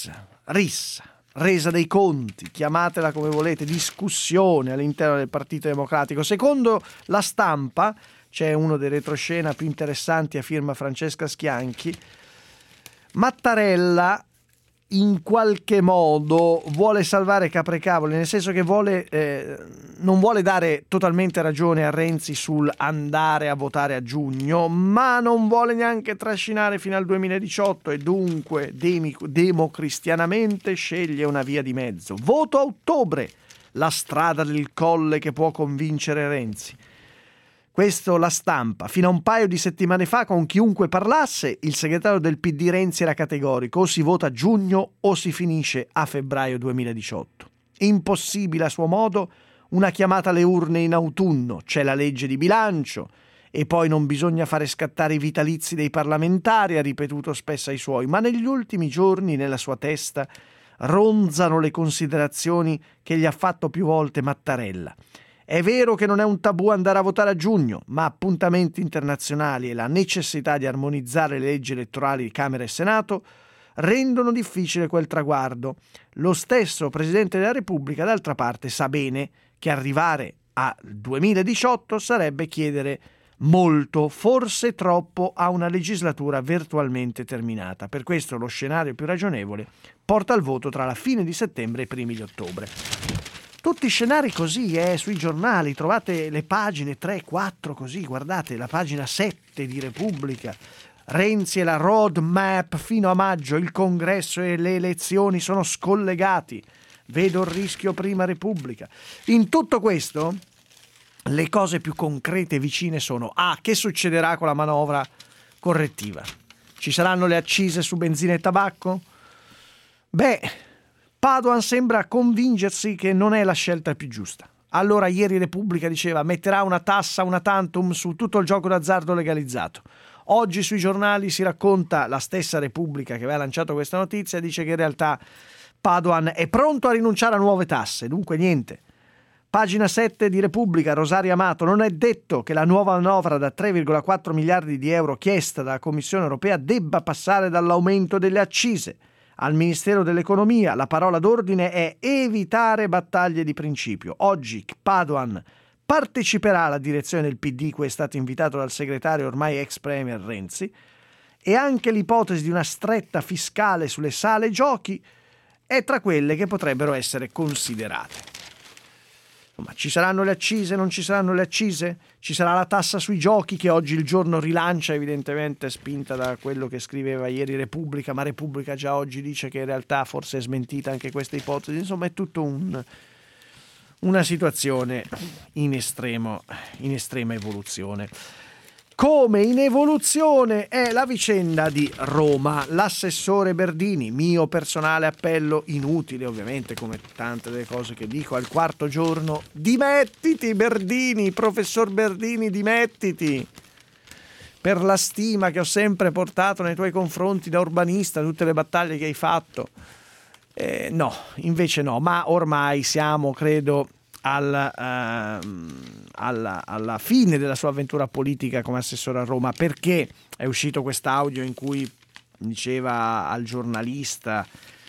resa dei conti, chiamatela come volete, discussione all'interno del Partito Democratico. Secondo La Stampa, c'è uno dei retroscena più interessanti a firma Francesca Schianchi, Mattarella in qualche modo vuole salvare Caprecavoli, nel senso che non vuole dare totalmente ragione a Renzi sul andare a votare a giugno, ma non vuole neanche trascinare fino al 2018 e dunque democristianamente sceglie una via di mezzo. Voto a ottobre, la strada del Colle che può convincere Renzi. Questo La Stampa. Fino a un paio di settimane fa, con chiunque parlasse, il segretario del PD Renzi era categorico: o si vota a giugno o si finisce a febbraio 2018. Impossibile a suo modo una chiamata alle urne in autunno, c'è la legge di bilancio e poi non bisogna fare scattare i vitalizi dei parlamentari, ha ripetuto spesso ai suoi, ma negli ultimi giorni nella sua testa ronzano le considerazioni che gli ha fatto più volte Mattarella. È vero che non è un tabù andare a votare a giugno, ma appuntamenti internazionali e la necessità di armonizzare le leggi elettorali di Camera e Senato rendono difficile quel traguardo. Lo stesso Presidente della Repubblica, d'altra parte, sa bene che arrivare al 2018 sarebbe chiedere molto, forse troppo, a una legislatura virtualmente terminata. Per questo lo scenario più ragionevole porta al voto tra la fine di settembre e i primi di ottobre. Tutti scenari così, sui giornali, trovate le pagine 3, 4 così, guardate la pagina 7 di Repubblica, Renzi e la roadmap fino a maggio, il congresso e le elezioni sono scollegati, vedo il rischio prima Repubblica. In tutto questo, le cose più concrete e vicine sono: che succederà con la manovra correttiva? Ci saranno le accise su benzina e tabacco? Padoan sembra convincersi che non è la scelta più giusta. Allora ieri Repubblica diceva metterà una tassa, una tantum su tutto il gioco d'azzardo legalizzato. Oggi sui giornali si racconta, la stessa Repubblica che aveva lanciato questa notizia dice che in realtà Padoan è pronto a rinunciare a nuove tasse, dunque niente. Pagina 7 di Repubblica, Rosario Amato: non è detto che la nuova manovra da 3,4 miliardi di euro chiesta dalla Commissione europea debba passare dall'aumento delle accise. Al Ministero dell'Economia la parola d'ordine è evitare battaglie di principio. Oggi Padoan parteciperà alla direzione del PD, cui è stato invitato dal segretario ormai ex premier Renzi, e anche l'ipotesi di una stretta fiscale sulle sale giochi è tra quelle che potrebbero essere considerate. Ma ci saranno le accise, non ci saranno le accise? Ci sarà la tassa sui giochi che oggi il Giorno rilancia, evidentemente spinta da quello che scriveva ieri Repubblica, ma Repubblica già oggi dice che in realtà forse è smentita anche questa ipotesi. Insomma è tutto una situazione in estrema evoluzione. Come in evoluzione è la vicenda di Roma. L'assessore Berdini, mio personale appello, inutile ovviamente come tante delle cose che dico, al quarto giorno: dimettiti Berdini, professor Berdini, dimettiti, per la stima che ho sempre portato nei tuoi confronti da urbanista, tutte le battaglie che hai fatto. No, invece no, ma ormai siamo, credo, alla fine della sua avventura politica come assessore a Roma, perché è uscito quest'audio in cui diceva al giornalista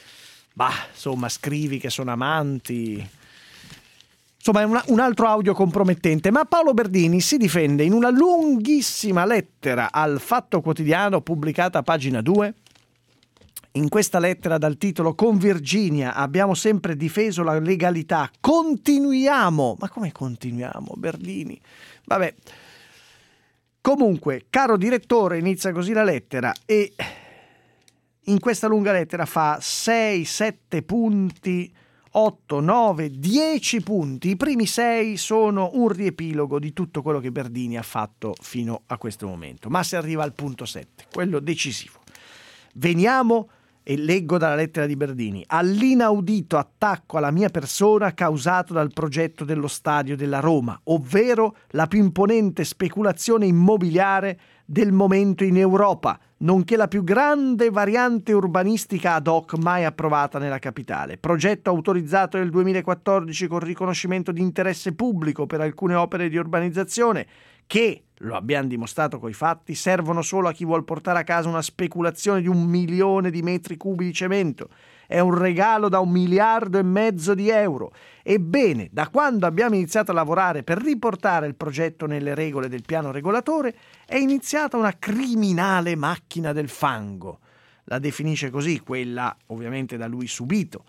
scrivi che sono amanti, insomma è un altro audio compromettente. Ma Paolo Berdini si difende in una lunghissima lettera al Fatto Quotidiano pubblicata a pagina 2. In questa lettera dal titolo "Con Virginia abbiamo sempre difeso la legalità, continuiamo". Ma come continuiamo, Berdini? Vabbè. Comunque, caro direttore, inizia così la lettera, e in questa lunga lettera fa 6, 7 punti, 8, 9, 10 punti. I primi 6 sono un riepilogo di tutto quello che Berdini ha fatto fino a questo momento. Ma si arriva al punto 7, quello decisivo. Veniamo E leggo dalla lettera di Berdini: all'inaudito attacco alla mia persona causato dal progetto dello stadio della Roma, ovvero la più imponente speculazione immobiliare del momento in Europa, nonché la più grande variante urbanistica ad hoc mai approvata nella capitale. Progetto autorizzato nel 2014 con riconoscimento di interesse pubblico per alcune opere di urbanizzazione che, lo abbiamo dimostrato coi fatti, servono solo a chi vuol portare a casa una speculazione di 1 milione di metri cubi di cemento. È un regalo da 1,5 miliardi di euro. Ebbene, da quando abbiamo iniziato a lavorare per riportare il progetto nelle regole del piano regolatore, è iniziata una criminale macchina del fango. La definisce così, quella ovviamente da lui subita.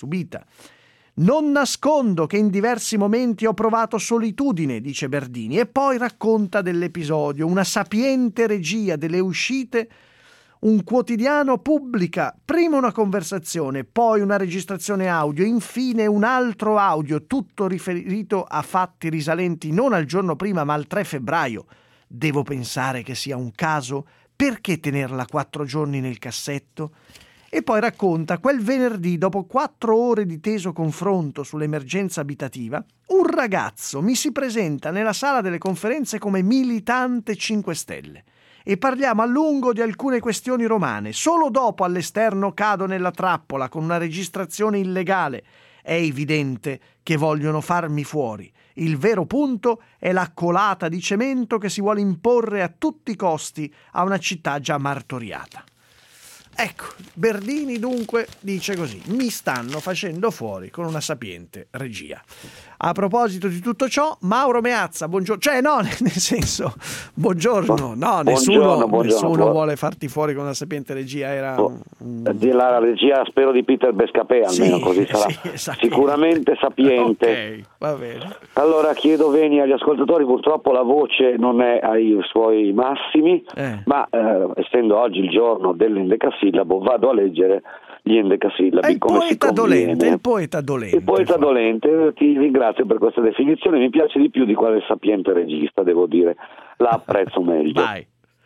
Non nascondo che in diversi momenti ho provato solitudine, dice Berdini, e poi racconta dell'episodio. Una sapiente regia delle uscite, un quotidiano pubblica prima una conversazione, poi una registrazione audio, infine un altro audio, tutto riferito a fatti risalenti non al giorno prima ma al 3 febbraio. Devo pensare che sia un caso? Perché tenerla 4 giorni nel cassetto? E poi racconta: quel venerdì, dopo 4 ore di teso confronto sull'emergenza abitativa, un ragazzo mi si presenta nella sala delle conferenze come militante 5 Stelle e parliamo a lungo di alcune questioni romane. Solo dopo all'esterno cado nella trappola con una registrazione illegale. È evidente che vogliono farmi fuori. Il vero punto è la colata di cemento che si vuole imporre a tutti i costi a una città già martoriata. Ecco, Berdini dunque dice così: mi stanno facendo fuori con una sapiente regia. A proposito di tutto ciò, Mauro Meazza, buongiorno. Cioè no, nel senso, buongiorno. No, nessuno vuole farti fuori con una sapiente regia. Era la regia, spero, di Peter Bescapè, almeno sì, così sarà. Sì, sicuramente sapiente. Ok, va bene. Allora chiedo venia agli ascoltatori, purtroppo la voce non è ai suoi massimi, ma essendo oggi il giorno dell'endecasillabo vado a leggere gli endecasillabi come si conviene. Il poeta dolente. Il poeta dolente, ti ringrazio per questa definizione, mi piace di più di quale sapiente regista, devo dire, la apprezzo meglio. Vai.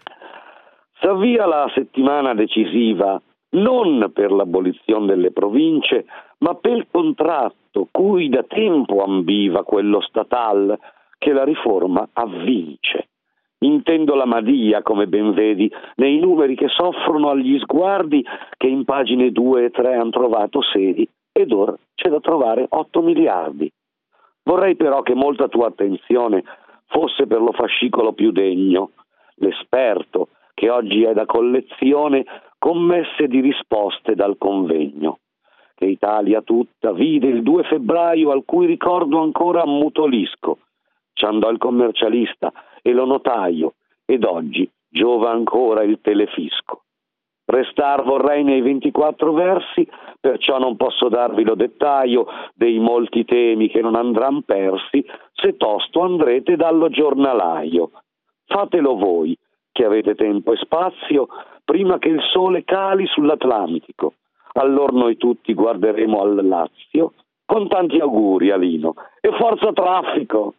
S'avvia la settimana decisiva non per l'abolizione delle province, ma per il contratto cui da tempo ambiva quello statal che la riforma avvince. Intendo la Madia, come ben vedi, nei numeri che soffrono agli sguardi che in pagine 2 e 3 han trovato sedi, ed ora c'è da trovare 8 miliardi. Vorrei però che molta tua attenzione fosse per lo fascicolo più degno, l'esperto che oggi è da collezione commesse di risposte dal convegno, che Italia tutta vide il 2 febbraio al cui ricordo ancora ammutolisco. Ci andò il commercialista e lo notaio, ed oggi giova ancora il telefisco. Restar vorrei nei 24 versi, perciò non posso darvi lo dettaglio dei molti temi che non andran persi, se tosto andrete dallo giornalaio. Fatelo voi, che avete tempo e spazio, prima che il sole cali sull'Atlantico. Allora noi tutti guarderemo al Lazio, con tanti auguri Alino, e forza traffico!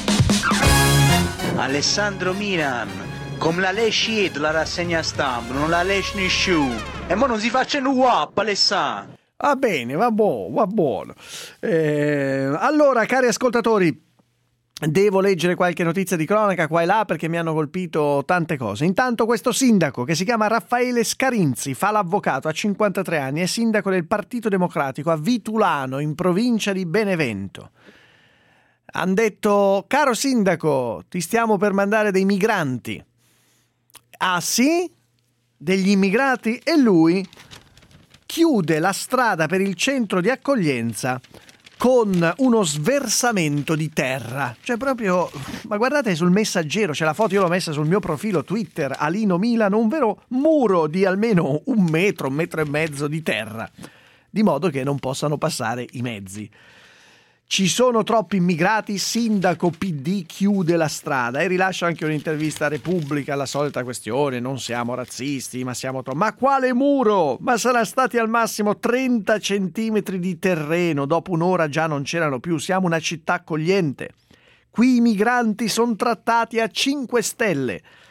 Alessandro Milan, come la lesci la rassegna stampa, non la lesci nessuno. E mo non si faccia un WhatsApp, Alessandro. Va bene, va buono. Allora, cari ascoltatori, devo leggere qualche notizia di cronaca qua e là perché mi hanno colpito tante cose. Intanto questo sindaco, che si chiama Raffaele Scarinzi, fa l'avvocato, ha 53 anni, è sindaco del Partito Democratico a Vitulano, in provincia di Benevento. Han detto: caro sindaco, ti stiamo per mandare dei migranti. Ah sì? Degli immigrati? E lui chiude la strada per il centro di accoglienza con uno sversamento di terra. Cioè proprio, ma guardate sul Messaggero, c'è la foto, io l'ho messa sul mio profilo Twitter, Alino Milano, un vero muro di almeno 1 metro, 1,5 metri di terra, di modo che non possano passare i mezzi. Ci sono troppi immigrati, sindaco PD chiude la strada, e rilascia anche un'intervista a Repubblica, la solita questione: non siamo razzisti, ma siamo ma quale muro? Ma sarà stati al massimo 30 centimetri di terreno, dopo un'ora già non c'erano più, siamo una città accogliente. Qui i migranti sono trattati a 5 stelle.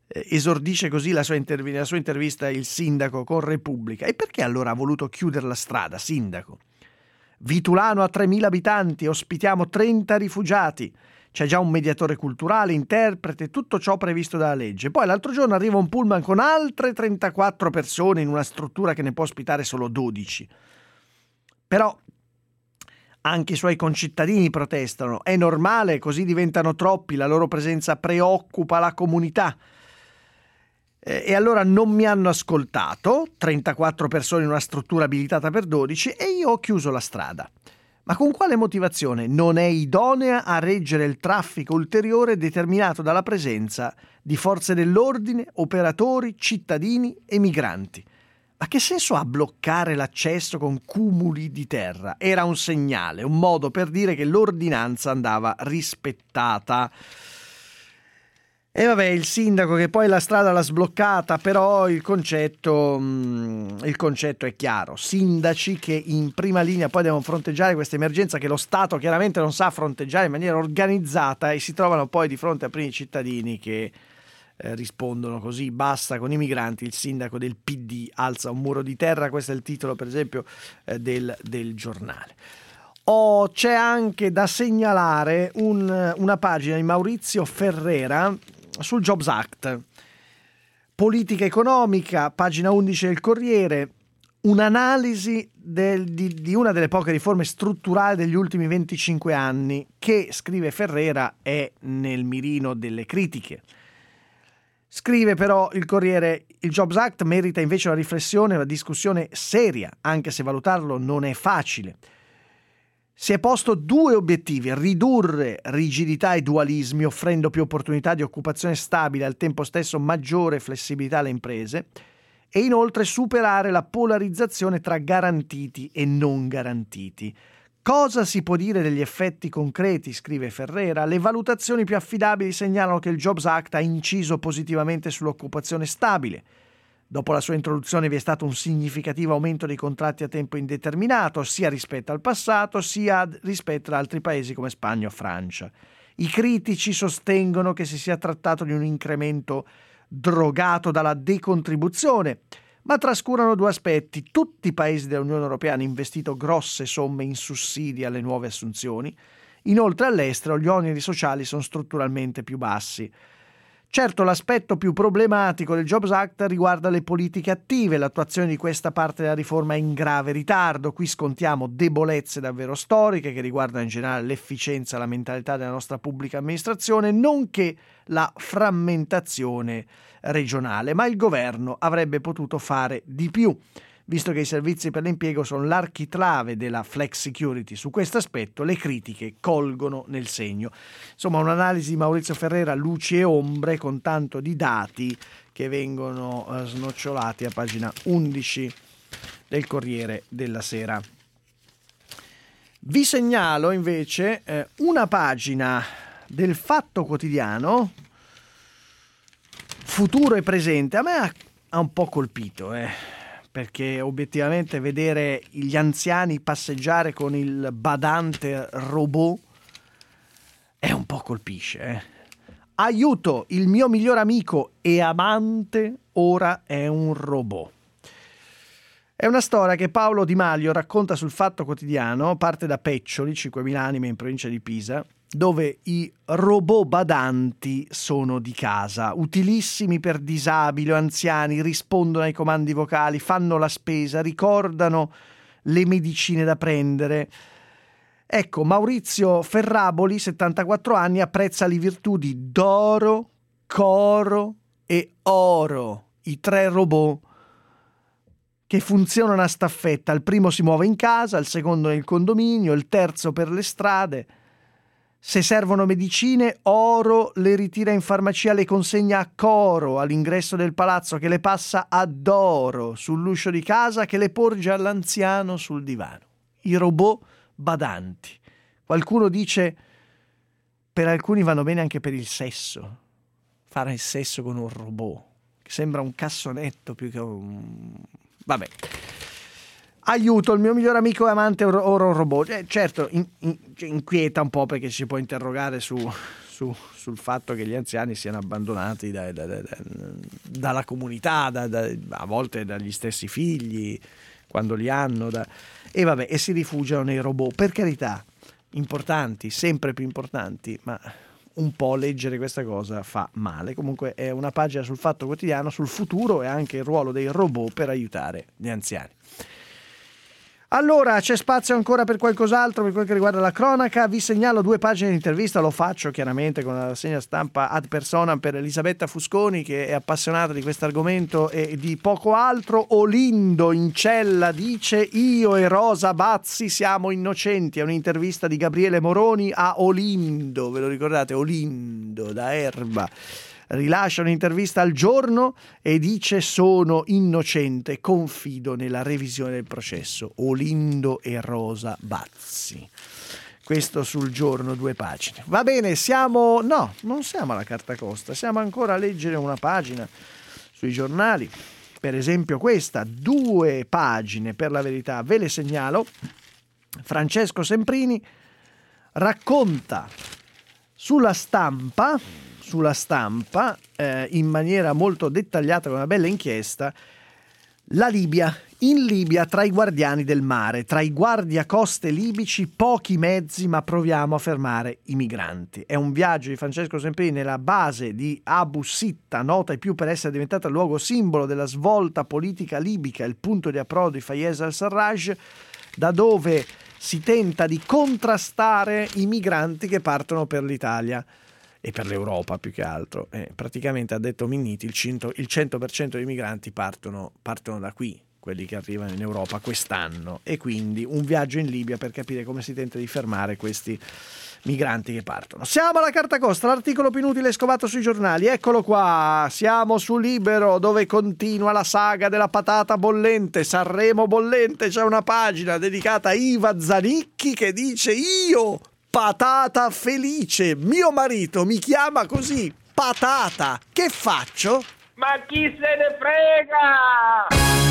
esordisce così la sua intervista il sindaco con Repubblica. E perché allora ha voluto chiudere la strada, sindaco? Vitulano ha 3.000 abitanti, ospitiamo 30 rifugiati. C'è già un mediatore culturale, interprete, tutto ciò previsto dalla legge. Poi l'altro giorno arriva un pullman con altre 34 persone in una struttura che ne può ospitare solo 12. Però anche i suoi concittadini protestano. È normale, così diventano troppi, la loro presenza preoccupa la comunità. E allora non mi hanno ascoltato, 34 persone in una struttura abilitata per 12, e io ho chiuso la strada. Ma con quale motivazione? Non è idonea a reggere il traffico ulteriore determinato dalla presenza di forze dell'ordine, operatori, cittadini e migranti. Ma che senso ha bloccare l'accesso con cumuli di terra? Era un segnale, un modo per dire che l'ordinanza andava rispettata. E vabbè, il sindaco che poi la strada l'ha sbloccata, però il concetto è chiaro. Sindaci che in prima linea poi devono fronteggiare questa emergenza che lo Stato chiaramente non sa fronteggiare in maniera organizzata, e si trovano poi di fronte a primi cittadini che rispondono così: basta con i migranti. Il sindaco del PD alza un muro di terra. Questo è il titolo, per esempio, del giornale. C'è anche da segnalare una pagina di Maurizio Ferrera sul Jobs Act. Politica economica, pagina 11 del Corriere, un'analisi di una delle poche riforme strutturali degli ultimi 25 anni che, scrive Ferrera, è nel mirino delle critiche. Scrive però il Corriere: il Jobs Act merita invece una riflessione, una discussione seria, anche se valutarlo non è facile. Si è posto 2 obiettivi: ridurre rigidità e dualismi, offrendo più opportunità di occupazione stabile e al tempo stesso maggiore flessibilità alle imprese, e inoltre superare la polarizzazione tra garantiti e non garantiti. Cosa si può dire degli effetti concreti, scrive Ferrera? Le valutazioni più affidabili segnalano che il Jobs Act ha inciso positivamente sull'occupazione stabile. Dopo la sua introduzione vi è stato un significativo aumento dei contratti a tempo indeterminato, sia rispetto al passato, sia rispetto ad altri paesi come Spagna o Francia. I critici sostengono che si sia trattato di un incremento drogato dalla decontribuzione, ma trascurano 2 aspetti. Tutti i paesi dell'Unione Europea hanno investito grosse somme in sussidi alle nuove assunzioni. Inoltre all'estero gli oneri sociali sono strutturalmente più bassi. Certo, l'aspetto più problematico del Jobs Act riguarda le politiche attive. L'attuazione di questa parte della riforma è in grave ritardo. Qui scontiamo debolezze davvero storiche che riguardano in generale l'efficienza e la mentalità della nostra pubblica amministrazione, nonché la frammentazione regionale. Ma il governo avrebbe potuto fare di più, visto che i servizi per l'impiego sono l'architrave della flex security. Su questo aspetto le critiche colgono nel segno. Insomma, un'analisi di Maurizio Ferrera, luci e ombre, con tanto di dati che vengono snocciolati a pagina 11 del Corriere della Sera. Vi segnalo invece una pagina del Fatto Quotidiano, futuro e presente. A me ha un po' colpito, perché obiettivamente vedere gli anziani passeggiare con il badante robot un po' colpisce. Aiuto, il mio miglior amico e amante ora è un robot. È una storia che Paolo Di Maglio racconta sul Fatto Quotidiano, parte da Peccioli, 5.000 anime in provincia di Pisa, dove i robot badanti sono di casa, utilissimi per disabili o anziani, rispondono ai comandi vocali, fanno la spesa, ricordano le medicine da prendere. Ecco, Maurizio Ferraboli, 74 anni, apprezza le virtù di Doro, Coro e Oro, i 3 robot che funzionano a staffetta. Il primo si muove in casa, il secondo nel condominio, il terzo per le strade. Se servono medicine, Oro le ritira in farmacia, le consegna a Coro all'ingresso del palazzo, che le passa a Doro sull'uscio di casa, che le porge all'anziano sul divano. I robot badanti. Qualcuno dice per alcuni vanno bene anche per il sesso. Fare il sesso con un robot, che sembra un cassonetto più che un... Vabbè. Aiuto, il mio miglior amico e amante ora un robot. Certo, inquieta un po', perché si può interrogare su sul fatto che gli anziani siano abbandonati dalla comunità, a volte dagli stessi figli quando li hanno, e si rifugiano nei robot, per carità, importanti, sempre più importanti, ma un po' leggere questa cosa fa male. Comunque è una pagina sul Fatto Quotidiano sul futuro e anche il ruolo dei robot per aiutare gli anziani. Allora, c'è spazio ancora per qualcos'altro per quel che riguarda la cronaca. Vi segnalo 2 pagine di intervista, lo faccio chiaramente con la rassegna stampa ad personam per Elisabetta Fusconi, che è appassionata di questo argomento e di poco altro. Olindo in cella dice: io e Rosa Bazzi siamo innocenti. È un'intervista di Gabriele Moroni a Olindo, ve lo ricordate? Olindo da Erba. Rilascia un'intervista al Giorno e dice: sono innocente, confido nella revisione del processo. Olindo e Rosa Bazzi. Questo sul Giorno, 2 pagine. Va bene, non siamo alla carta costa, siamo ancora a leggere una pagina sui giornali. Per esempio questa, 2 pagine per La Verità, ve le segnalo. Francesco Semprini racconta sulla stampa in maniera molto dettagliata, con una bella inchiesta, la Libia. In Libia, tra i guardiani del mare, tra i guardiacoste libici, pochi mezzi, ma proviamo a fermare i migranti. È un viaggio di Francesco Semprini nella base di Abu Sitta, nota ai più per essere diventata il luogo simbolo della svolta politica libica, il punto di approdo di Fayez al-Sarraj, da dove si tenta di contrastare i migranti che partono per l'Italia e per l'Europa più che altro. Praticamente, ha detto Minniti, il 100% dei migranti partono da qui, quelli che arrivano in Europa quest'anno, e quindi un viaggio in Libia per capire come si tenta di fermare questi migranti che partono. Siamo alla carta costa, l'articolo più inutile scovato sui giornali, eccolo qua, siamo su Libero, dove continua la saga della patata bollente, Sanremo bollente. C'è una pagina dedicata a Iva Zanicchi che dice: io patata felice, mio marito mi chiama così, patata, che faccio? Ma chi se ne frega?